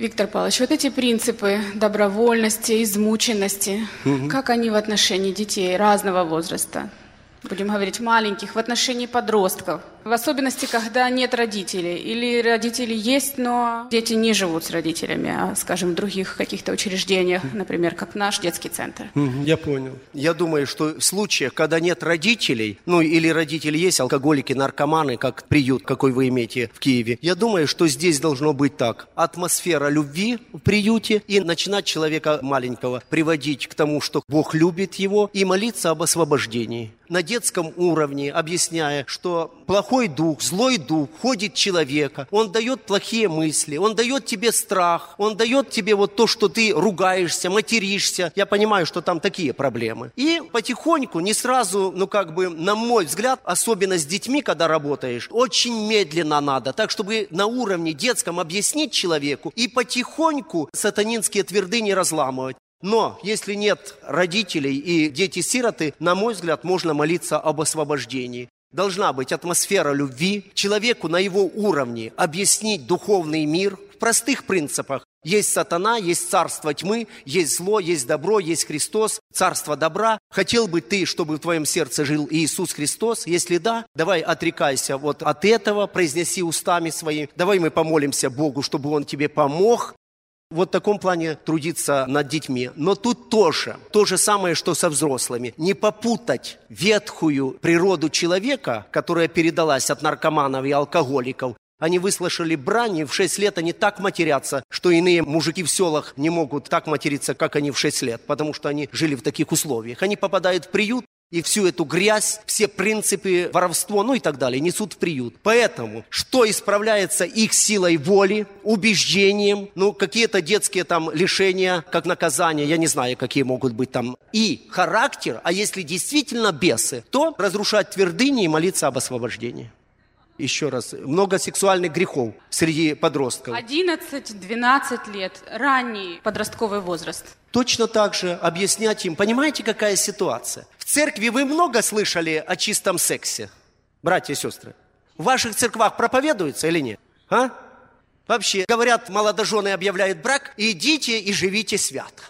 Виктор Павлович, вот эти принципы добровольности, измученности, как они в отношении детей разного возраста? Будем говорить маленьких, в отношении подростков. В особенности, когда нет родителей. Или родители есть, но дети не живут с родителями, а, скажем, в других каких-то учреждениях, например, как наш детский центр. Я понял. Я думаю, что в случаях, когда нет родителей, или родители есть, алкоголики, наркоманы, как приют, какой вы имеете в Киеве, я думаю, что здесь должно быть так. Атмосфера любви в приюте и начинать человека маленького приводить к тому, что Бог любит его, и молиться об освобождении. На детском уровне, объясняя, что плохой дух, злой дух входит в человека, он дает плохие мысли, он дает тебе страх, он дает тебе вот то, что ты ругаешься, материшься. Я понимаю, что там такие проблемы. И потихоньку, не сразу, на мой взгляд, особенно с детьми, когда работаешь, очень медленно надо, так, чтобы на уровне детском объяснить человеку и потихоньку сатанинские твердыни разламывать. Но если нет родителей и дети-сироты, на мой взгляд, можно молиться об освобождении. Должна быть атмосфера любви, человеку на его уровне объяснить духовный мир в простых принципах. Есть сатана, есть царство тьмы, есть зло, есть добро, есть Христос, царство добра. Хотел бы ты, чтобы в твоем сердце жил Иисус Христос? Если да, давай отрекайся вот от этого, произнеси устами своими. Давай мы помолимся Богу, чтобы Он тебе помог. Вот в таком плане трудиться над детьми. Но тут тоже то же самое, что со взрослыми. Не попутать ветхую природу человека, которая передалась от наркоманов и алкоголиков. Они выслушали брань, и в 6 лет они так матерятся, что иные мужики в селах не могут так материться, как они в 6 лет, потому что они жили в таких условиях. Они попадают в приют, и всю эту грязь, все принципы, воровство, и так далее, несут в приют. Поэтому, что исправляется их силой воли, убеждением, какие-то детские там лишения, как наказание, я не знаю, какие могут быть там, и характер, а если действительно бесы, то разрушать твердыни и молиться об освобождении. Еще раз, много сексуальных грехов среди подростков. 11-12 лет, ранний подростковый возраст. Точно так же объяснять им. Понимаете, какая ситуация? В церкви вы много слышали о чистом сексе, братья и сестры? В ваших церквах проповедуется или нет? Вообще, говорят, молодожены объявляют брак, идите и живите свято.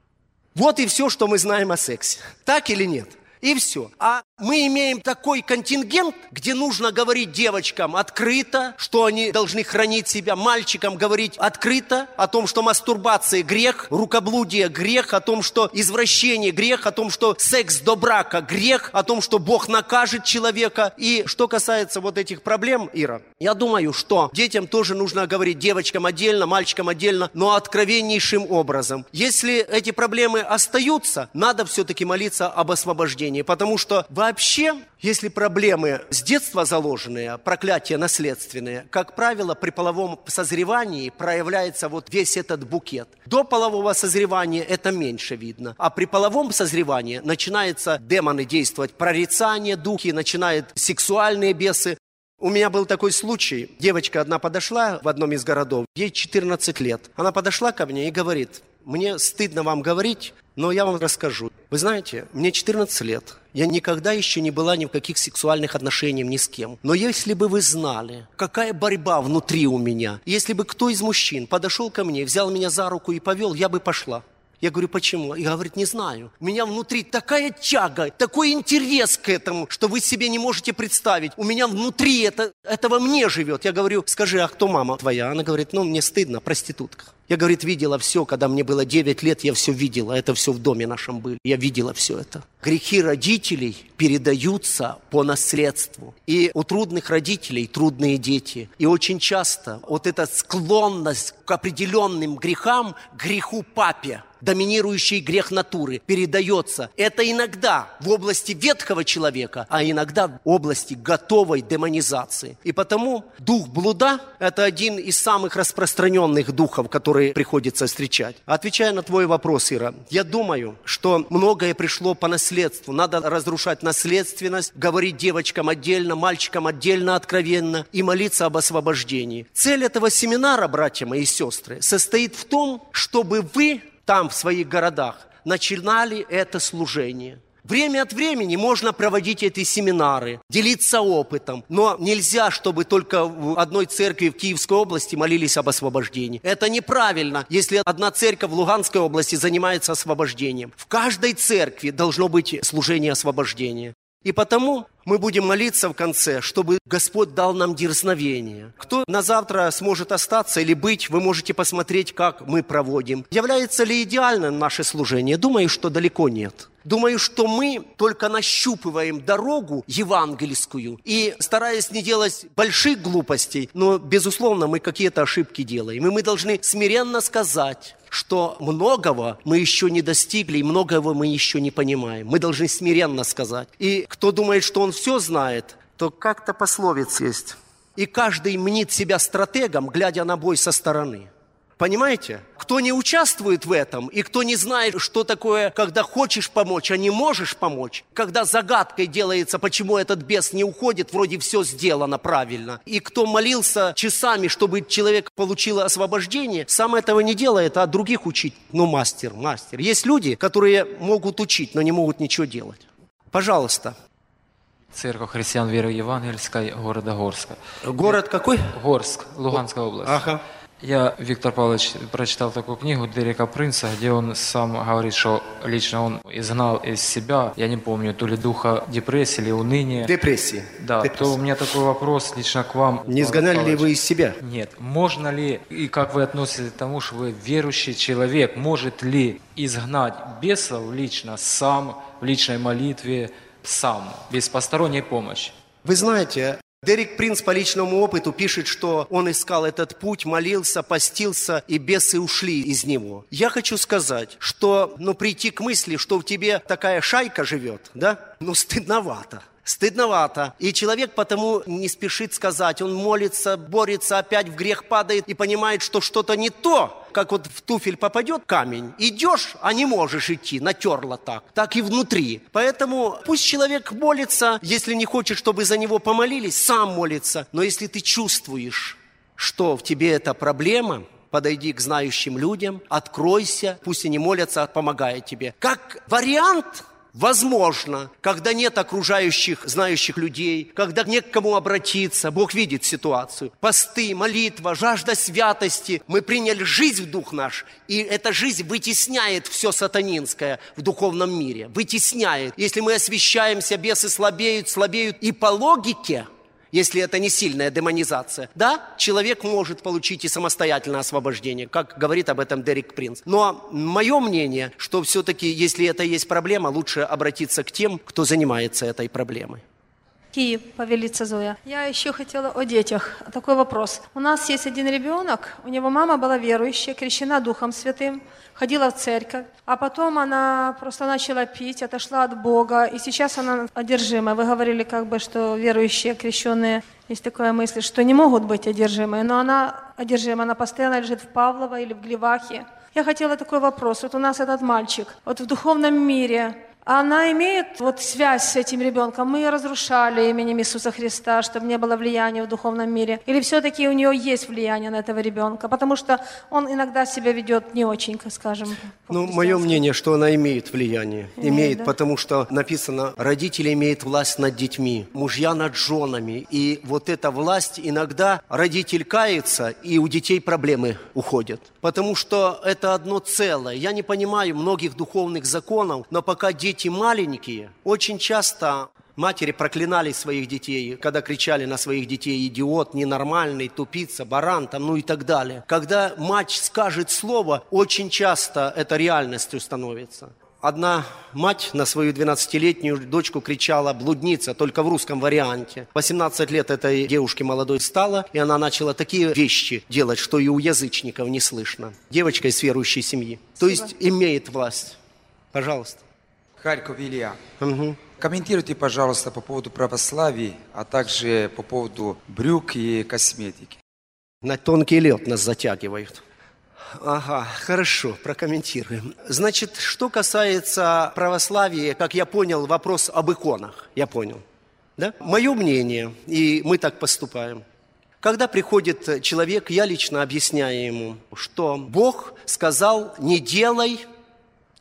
Вот и все, что мы знаем о сексе. Так или нет? И все. А мы имеем такой контингент, где нужно говорить девочкам открыто, что они должны хранить себя, мальчикам говорить открыто о том, что мастурбация грех, рукоблудие грех, о том, что извращение грех, о том, что секс до брака грех, о том, что Бог накажет человека. И что касается вот этих проблем, Ира, я думаю, что детям тоже нужно говорить, девочкам отдельно, мальчикам отдельно, но откровеннейшим образом. Если эти проблемы остаются, надо все-таки молиться об освобождении, потому что вообще, если проблемы с детства заложенные, проклятия наследственные, как правило, при половом созревании проявляется вот весь этот букет. До полового созревания это меньше видно, а при половом созревании начинаются демоны действовать, прорицание, духи, начинают сексуальные бесы. У меня был такой случай, девочка одна подошла в одном из городов, ей 14 лет. Она подошла ко мне и говорит: мне стыдно вам говорить, но я вам расскажу. Вы знаете, мне 14 лет. Я никогда еще не была ни в каких сексуальных отношениях ни с кем. Но если бы вы знали, какая борьба внутри у меня, если бы кто из мужчин подошел ко мне, взял меня за руку и повел, я бы пошла. Я говорю, почему? И говорит, не знаю. У меня внутри такая тяга, такой интерес к этому, что вы себе не можете представить. У меня внутри этого мне живет. Я говорю, скажи, а кто мама твоя? Она говорит, мне стыдно, проститутка. Я, говорит, видела все, когда мне было 9 лет, я все видела. Это все в доме нашем было. Я видела все это. Грехи родителей передаются по наследству. И у трудных родителей трудные дети. И очень часто вот эта склонность к определенным грехам, к греху папе, доминирующий грех натуры, передается. Это иногда в области ветхого человека, а иногда в области готовой демонизации. И потому дух блуда – это один из самых распространенных духов, которые приходится встречать. Отвечая на твой вопрос, Ира, я думаю, что многое пришло по наследству. Надо разрушать наследственность, говорить девочкам отдельно, мальчикам отдельно, откровенно и молиться об освобождении. Цель этого семинара, братья мои и сестры, состоит в том, чтобы вы там, в своих городах, начинали это служение. Время от времени можно проводить эти семинары, делиться опытом, но нельзя, чтобы только в одной церкви в Киевской области молились об освобождении. Это неправильно, если одна церковь в Луганской области занимается освобождением. В каждой церкви должно быть служение освобождения. И потому мы будем молиться в конце, чтобы Господь дал нам дерзновение. Кто на завтра сможет остаться или быть, вы можете посмотреть, как мы проводим. Является ли идеальным наше служение? Думаю, что далеко нет. Думаю, что мы только нащупываем дорогу евангельскую и, стараясь не делать больших глупостей, но, безусловно, мы какие-то ошибки делаем. И мы должны смиренно сказать, что многого мы еще не достигли и многого мы еще не понимаем. Мы должны смиренно сказать. И кто думает, что он все знает, то как-то пословица есть. И каждый мнит себя стратегом, глядя на бой со стороны. Понимаете? Кто не участвует в этом, и кто не знает, что такое, когда хочешь помочь, а не можешь помочь, когда загадкой делается, почему этот бес не уходит, вроде все сделано правильно, и кто молился часами, чтобы человек получил освобождение, сам этого не делает, а других учить. Ну, мастер. Есть люди, которые могут учить, но не могут ничего делать. Пожалуйста. Церковь христиан веры евангельской города Горска. Город какой? Горск, Луганская область. Ага. Я, Виктор Павлович, прочитал такую книгу Дерека Принца, где он сам говорит, что лично он изгнал из себя, я не помню, то ли духа депрессии или уныния. Депрессии. Да, Депрессии. то у меня такой вопрос лично к вам. Не изгоняли ли вы из себя? Нет. Можно ли, и как вы относитесь к тому, что вы верующий человек, может ли изгнать бесов лично сам, в личной молитве, сам, без посторонней помощи? Вы знаете, Дерек Принц по личному опыту пишет, что он искал этот путь, молился, постился, и бесы ушли из него. Я хочу сказать, что, прийти к мысли, что в тебе такая шайка живет, да, стыдновато. Стыдновато. И человек потому не спешит сказать. Он молится, борется, опять в грех падает и понимает, что что-то не то. Как вот в туфель попадет камень, идешь, а не можешь идти, натерло так. Так и внутри. Поэтому пусть человек молится, если не хочет, чтобы за него помолились, сам молится. Но если ты чувствуешь, что в тебе эта проблема, подойди к знающим людям, откройся, пусть они молятся, а помогают тебе. Как вариант... Возможно, когда нет окружающих, знающих людей, когда не к кому обратиться, Бог видит ситуацию. Посты, молитва, жажда святости. Мы приняли жизнь в дух наш, и эта жизнь вытесняет все сатанинское в духовном мире. Вытесняет. Если мы освящаемся, бесы слабеют, и по логике, если это не сильная демонизация, да, человек может получить и самостоятельное освобождение, как говорит об этом Дерек Принц. Но мое мнение, что все-таки, если это есть проблема, лучше обратиться к тем, кто занимается этой проблемой. Киев, повелица Зоя. Я еще хотела о детях. Такой вопрос. У нас есть один ребенок, у него мама была верующая, крещена Духом Святым, ходила в церковь, а потом она просто начала пить, отошла от Бога, и сейчас она одержима. Вы говорили, что верующие, крещенные, есть такая мысль, что не могут быть одержимые, но она одержима, она постоянно лежит в Павлово или в Глевахе. Я хотела такой вопрос. Вот у нас этот мальчик, вот в духовном мире, она имеет связь с этим ребенком. Мы ее разрушали именем Иисуса Христа, чтобы не было влияния в духовном мире. Или все-таки у нее есть влияние на этого ребенка? Потому что он иногда себя ведет не очень, скажем. Мое мнение, что она имеет влияние. Имеет, да? Потому что написано, родители имеют власть над детьми, мужья над женами. И вот эта власть, иногда родитель кается, и у детей проблемы уходят. Потому что это одно целое. Я не понимаю многих духовных законов, но пока дети маленькие, очень часто матери проклинали своих детей, когда кричали на своих детей: идиот, ненормальный, тупица, баран, и так далее. Когда мать скажет слово, очень часто это реальностью становится. Одна мать на свою 12-летнюю дочку кричала «блудница», только в русском варианте. 18 лет этой девушке молодой стало, и она начала такие вещи делать, что и у язычников не слышно. Девочка из верующей семьи. То есть имеет власть. Пожалуйста. Харьков Илья. Угу. Комментируйте, пожалуйста, по поводу православия, а также по поводу брюк и косметики. На тонкий лед нас затягивают. Ага, хорошо, прокомментируем. Значит, что касается православия, как я понял, вопрос об иконах. Я понял. Да? Мое мнение, и мы так поступаем. Когда приходит человек, я лично объясняю ему, что Бог сказал: не делай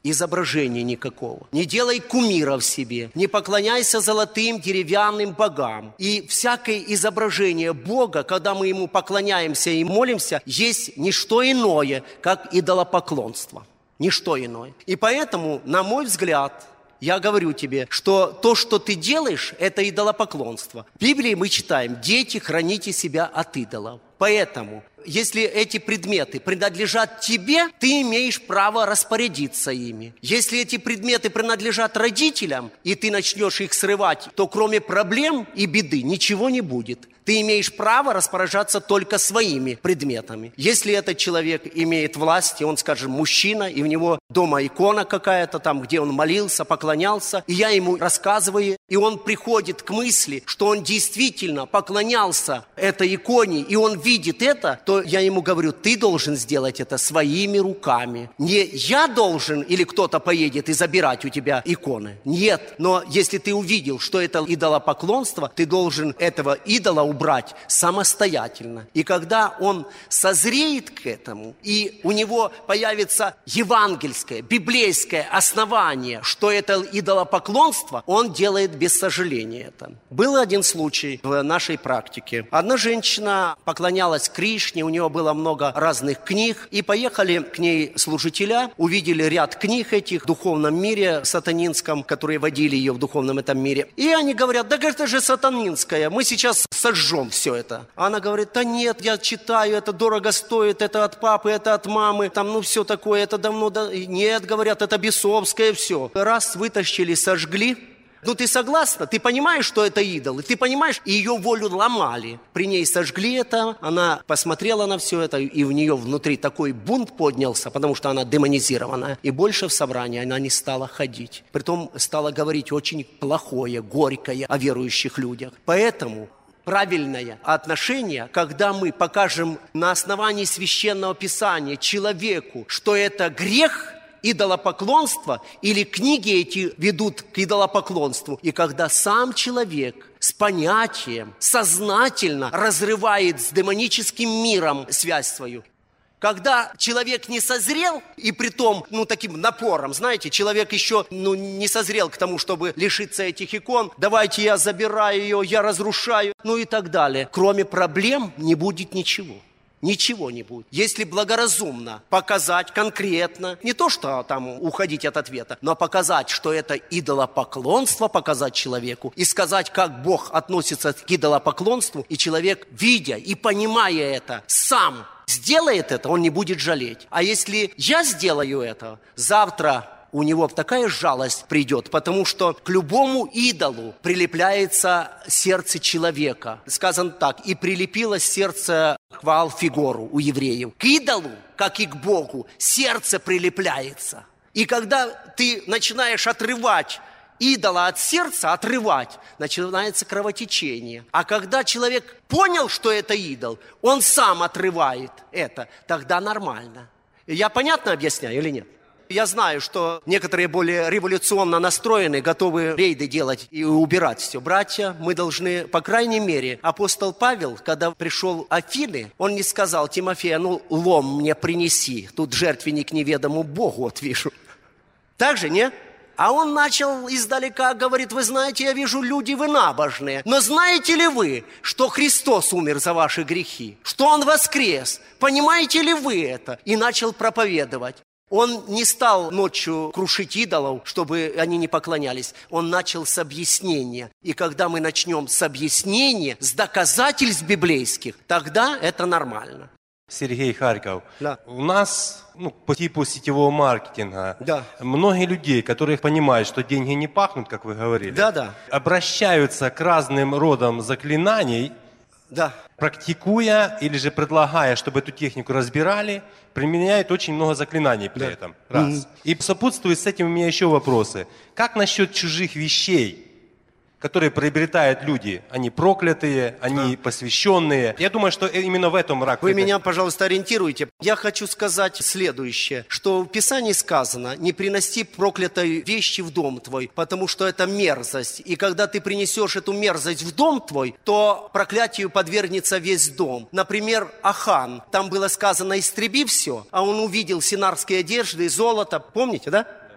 изображения никакого. Не делай кумиров себе, не поклоняйся золотым, деревянным богам. И всякое изображение Бога, когда мы Ему поклоняемся и молимся, есть не что иное, как идолопоклонство. Ничто иное. И поэтому, на мой взгляд, я говорю тебе, что то, что ты делаешь, это идолопоклонство. В Библии мы читаем: «Дети, храните себя от идолов». Поэтому, если эти предметы принадлежат тебе, ты имеешь право распорядиться ими. Если эти предметы принадлежат родителям, и ты начнешь их срывать, то кроме проблем и беды ничего не будет. Ты имеешь право распоряжаться только своими предметами. Если этот человек имеет власть, и он, скажем, мужчина, и у него дома икона какая-то там, где он молился, поклонялся, и я ему рассказываю, и он приходит к мысли, что он действительно поклонялся этой иконе, и он видит это, то я ему говорю: ты должен сделать это своими руками. Не я должен или кто-то поедет и забирать у тебя иконы. Нет, но если ты увидел, что это идолопоклонство, ты должен этого идола убрать самостоятельно. И когда он созреет к этому, и у него появится евангельское, библейское основание, что это идолопоклонство, он делает без сожаления это. Был один случай в нашей практике. Одна женщина поклонялась Кришне, у нее было много разных книг, и поехали к ней служителя, увидели ряд книг этих в духовном мире сатанинском, которые водили ее в духовном этом мире. И они говорят: да это же сатанинское, мы сейчас сожжем все это. Она говорит: да нет, я читаю, это дорого стоит, это от папы, это от мамы, там все такое, это давно... Нет, говорят, это бесовское все. Раз вытащили, сожгли. Ты согласна? Ты понимаешь, что это идол? И ты понимаешь, ее волю ломали. При ней сожгли это, она посмотрела на все это, и у нее внутри такой бунт поднялся, потому что она демонизирована. И больше в собрании она не стала ходить. Притом стала говорить очень плохое, горькое о верующих людях. Поэтому правильное отношение, когда мы покажем на основании Священного Писания человеку, что это грех, идолопоклонство, или книги эти ведут к идолопоклонству, и когда сам человек с понятием сознательно разрывает с демоническим миром связь свою. Когда человек не созрел, и притом, таким напором, знаете, человек еще, не созрел к тому, чтобы лишиться этих икон, давайте я забираю ее, я разрушаю, и так далее. Кроме проблем не будет ничего. Ничего не будет. Если благоразумно показать конкретно, не то, что там уходить от ответа, но показать, что это идолопоклонство, показать человеку и сказать, как Бог относится к идолопоклонству, и человек, видя и понимая это, сам сделает это, он не будет жалеть. А если я сделаю это, завтра у него такая жалость придет, потому что к любому идолу прилепляется сердце человека. Сказано так: и прилепилось сердце к Ваал-Фигору у евреев. К идолу, как и к Богу, сердце прилепляется. И когда ты начинаешь отрывать идола от сердца, начинается кровотечение. А когда человек понял, что это идол, он сам отрывает это, тогда нормально. Я понятно объясняю или нет? Я знаю, что некоторые более революционно настроенные готовы рейды делать и убирать все. Братья, мы должны, по крайней мере, апостол Павел, когда пришел в Афины, он не сказал: Тимофея, лом мне принеси, тут жертвенник неведомому Богу вот вижу. Так же, не? А он начал издалека, говорит: вы знаете, я вижу, люди вы набожные, но знаете ли вы, что Христос умер за ваши грехи, что Он воскрес? Понимаете ли вы это? И начал проповедовать. Он не стал ночью крушить идолов, чтобы они не поклонялись. Он начал с объяснения. И когда мы начнем с объяснения, с доказательств библейских, тогда это нормально. Сергей, Харьков. Да. У нас по типу сетевого маркетинга да. Многие людей, которые понимают, что деньги не пахнут, как вы говорили, обращаются к разным родам заклинаний, практикуя или же предлагая, чтобы эту технику разбирали, применяют очень много заклинаний при этом. Раз. И сопутствует с этим у меня еще вопросы. Как насчет чужих вещей, которые приобретают люди? Они проклятые, они посвященные. Я думаю, что именно в этом рак. Вы меня, пожалуйста, ориентируйте. Я хочу сказать следующее, что в Писании сказано: не приноси проклятой вещи в дом твой, потому что это мерзость. И когда ты принесешь эту мерзость в дом твой, то проклятию подвергнется весь дом. Например, Ахан. Там было сказано: истреби все, а он увидел синарские одежды и золото. Помните, да?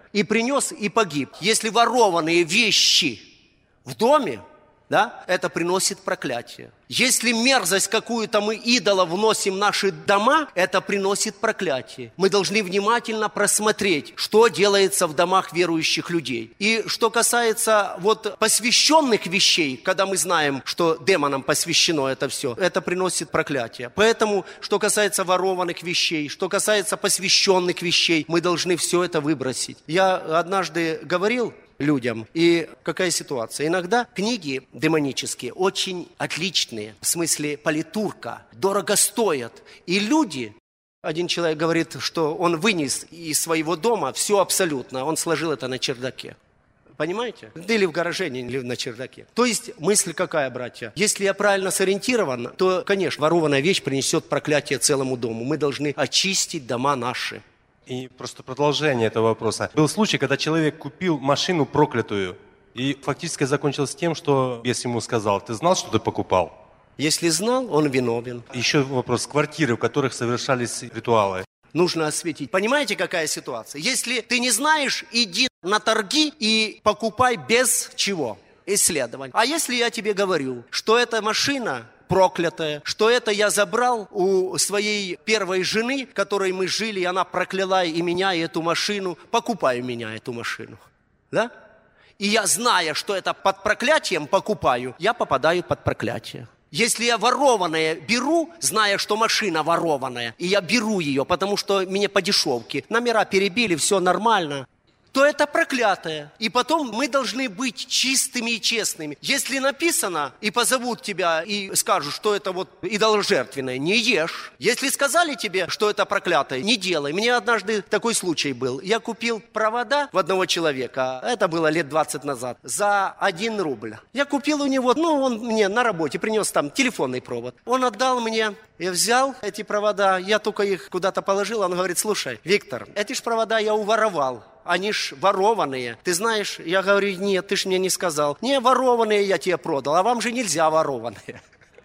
и принес, и погиб. Если ворованные вещи в доме, да, это приносит проклятие. Если мерзость какую-то мы идола вносим в наши дома, это приносит проклятие. Мы должны внимательно просмотреть, что делается в домах верующих людей. И что касается вот посвященных вещей, когда мы знаем, что демонам посвящено это все, это приносит проклятие. Поэтому, что касается ворованных вещей, что касается посвященных вещей, мы должны все это выбросить. Я однажды говорил людям. И какая ситуация? Иногда книги демонические очень отличные, в смысле политурка, дорого стоят. И люди, один человек говорит, что он вынес из своего дома все абсолютно, он сложил это на чердаке. Понимаете? Или в гараже, или на чердаке. То есть мысль какая, братья? Если я правильно сориентирован, то, конечно, ворованная вещь принесет проклятие целому дому. Мы должны очистить дома наши. И просто продолжение этого вопроса. Был случай, когда человек купил машину проклятую, и фактически закончилось тем, что бес ему сказал: ты знал, что ты покупал? Если знал, он виновен. Еще вопрос: квартиры, в которых совершались ритуалы. Нужно осветить. Понимаете, какая ситуация? Если ты не знаешь, иди на торги и покупай без чего? Исследований. А если я тебе говорю, что эта машина проклятая, что это я забрал у своей первой жены, которой мы жили, и она прокляла и меня, и эту машину, покупай у меня эту машину. Да? И я, зная, что это под проклятием покупаю, я попадаю под проклятие. Если я ворованное беру, зная, что машина ворованная, и я беру ее, потому что мне по дешевке, номера перебили, все нормально, то это проклятое. И потом мы должны быть чистыми и честными. Если написано, и позовут тебя, и скажут, что это вот идоложертвенное, не ешь. Если сказали тебе, что это проклятое, не делай. Мне однажды такой случай был. Я купил провода в одного человека, это было лет 20 назад, за 1 рубль. Я купил у него, он мне на работе принес там телефонный провод. Он отдал мне, я взял эти провода, я только их куда-то положил, он говорит: слушай, Виктор, эти ж провода я уворовал. Они ж ворованные. Ты знаешь, я говорю: нет, ты ж мне не сказал. Не, ворованные я тебе продал, а вам же нельзя ворованные.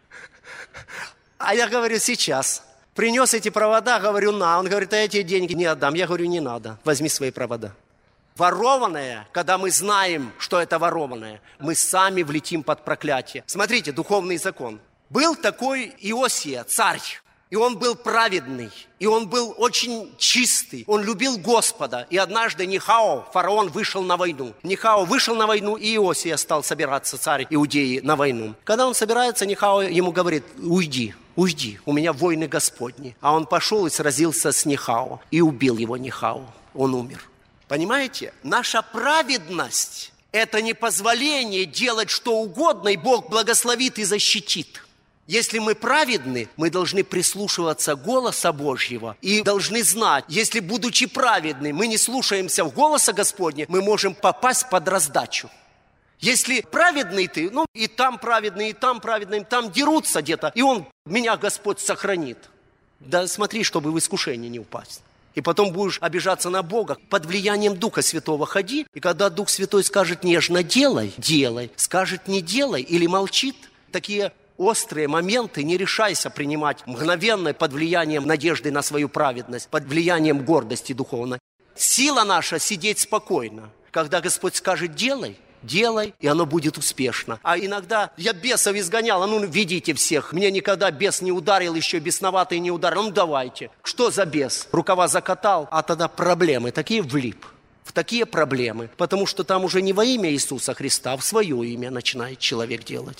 А я говорю: сейчас. Принес эти провода, говорю: на. Он говорит: а я тебе деньги не отдам. Я говорю: не надо, возьми свои провода. Ворованное, когда мы знаем, что это ворованное, мы сами влетим под проклятие. Смотрите, духовный закон. Был такой Иосия, царь. И он был праведный, и он был очень чистый, он любил Господа. И однажды Нехао, фараон, вышел на войну. Нехао вышел на войну, и Иосия стал собираться, царь Иудеи, на войну. Когда он собирается, Нехао ему говорит: уйди, у меня войны Господни. А он пошел и сразился с Нехао, и убил его Нехао, он умер. Понимаете, наша праведность – это не позволение делать что угодно, и Бог благословит и защитит. Если мы праведны, мы должны прислушиваться голоса Божьего и должны знать, если, будучи праведны, мы не слушаемся в голоса Господня, мы можем попасть под раздачу. Если праведный ты, и там праведный, там дерутся где-то, и меня Господь сохранит. Да смотри, чтобы в искушение не упасть. И потом будешь обижаться на Бога. Под влиянием Духа Святого ходи, и когда Дух Святой скажет нежно делай, скажет не делай или молчит, такие острые моменты не решайся принимать мгновенно под влиянием надежды на свою праведность, под влиянием гордости духовной. Сила наша сидеть спокойно. Когда Господь скажет делай, и оно будет успешно. А иногда я бесов изгонял, ведите всех. Мне никогда бес не ударил, еще бесноватый не ударил. Давайте. Что за бес? Рукава закатал, а тогда проблемы такие влип. В такие проблемы. Потому что там уже не во имя Иисуса Христа, а в свое имя начинает человек делать.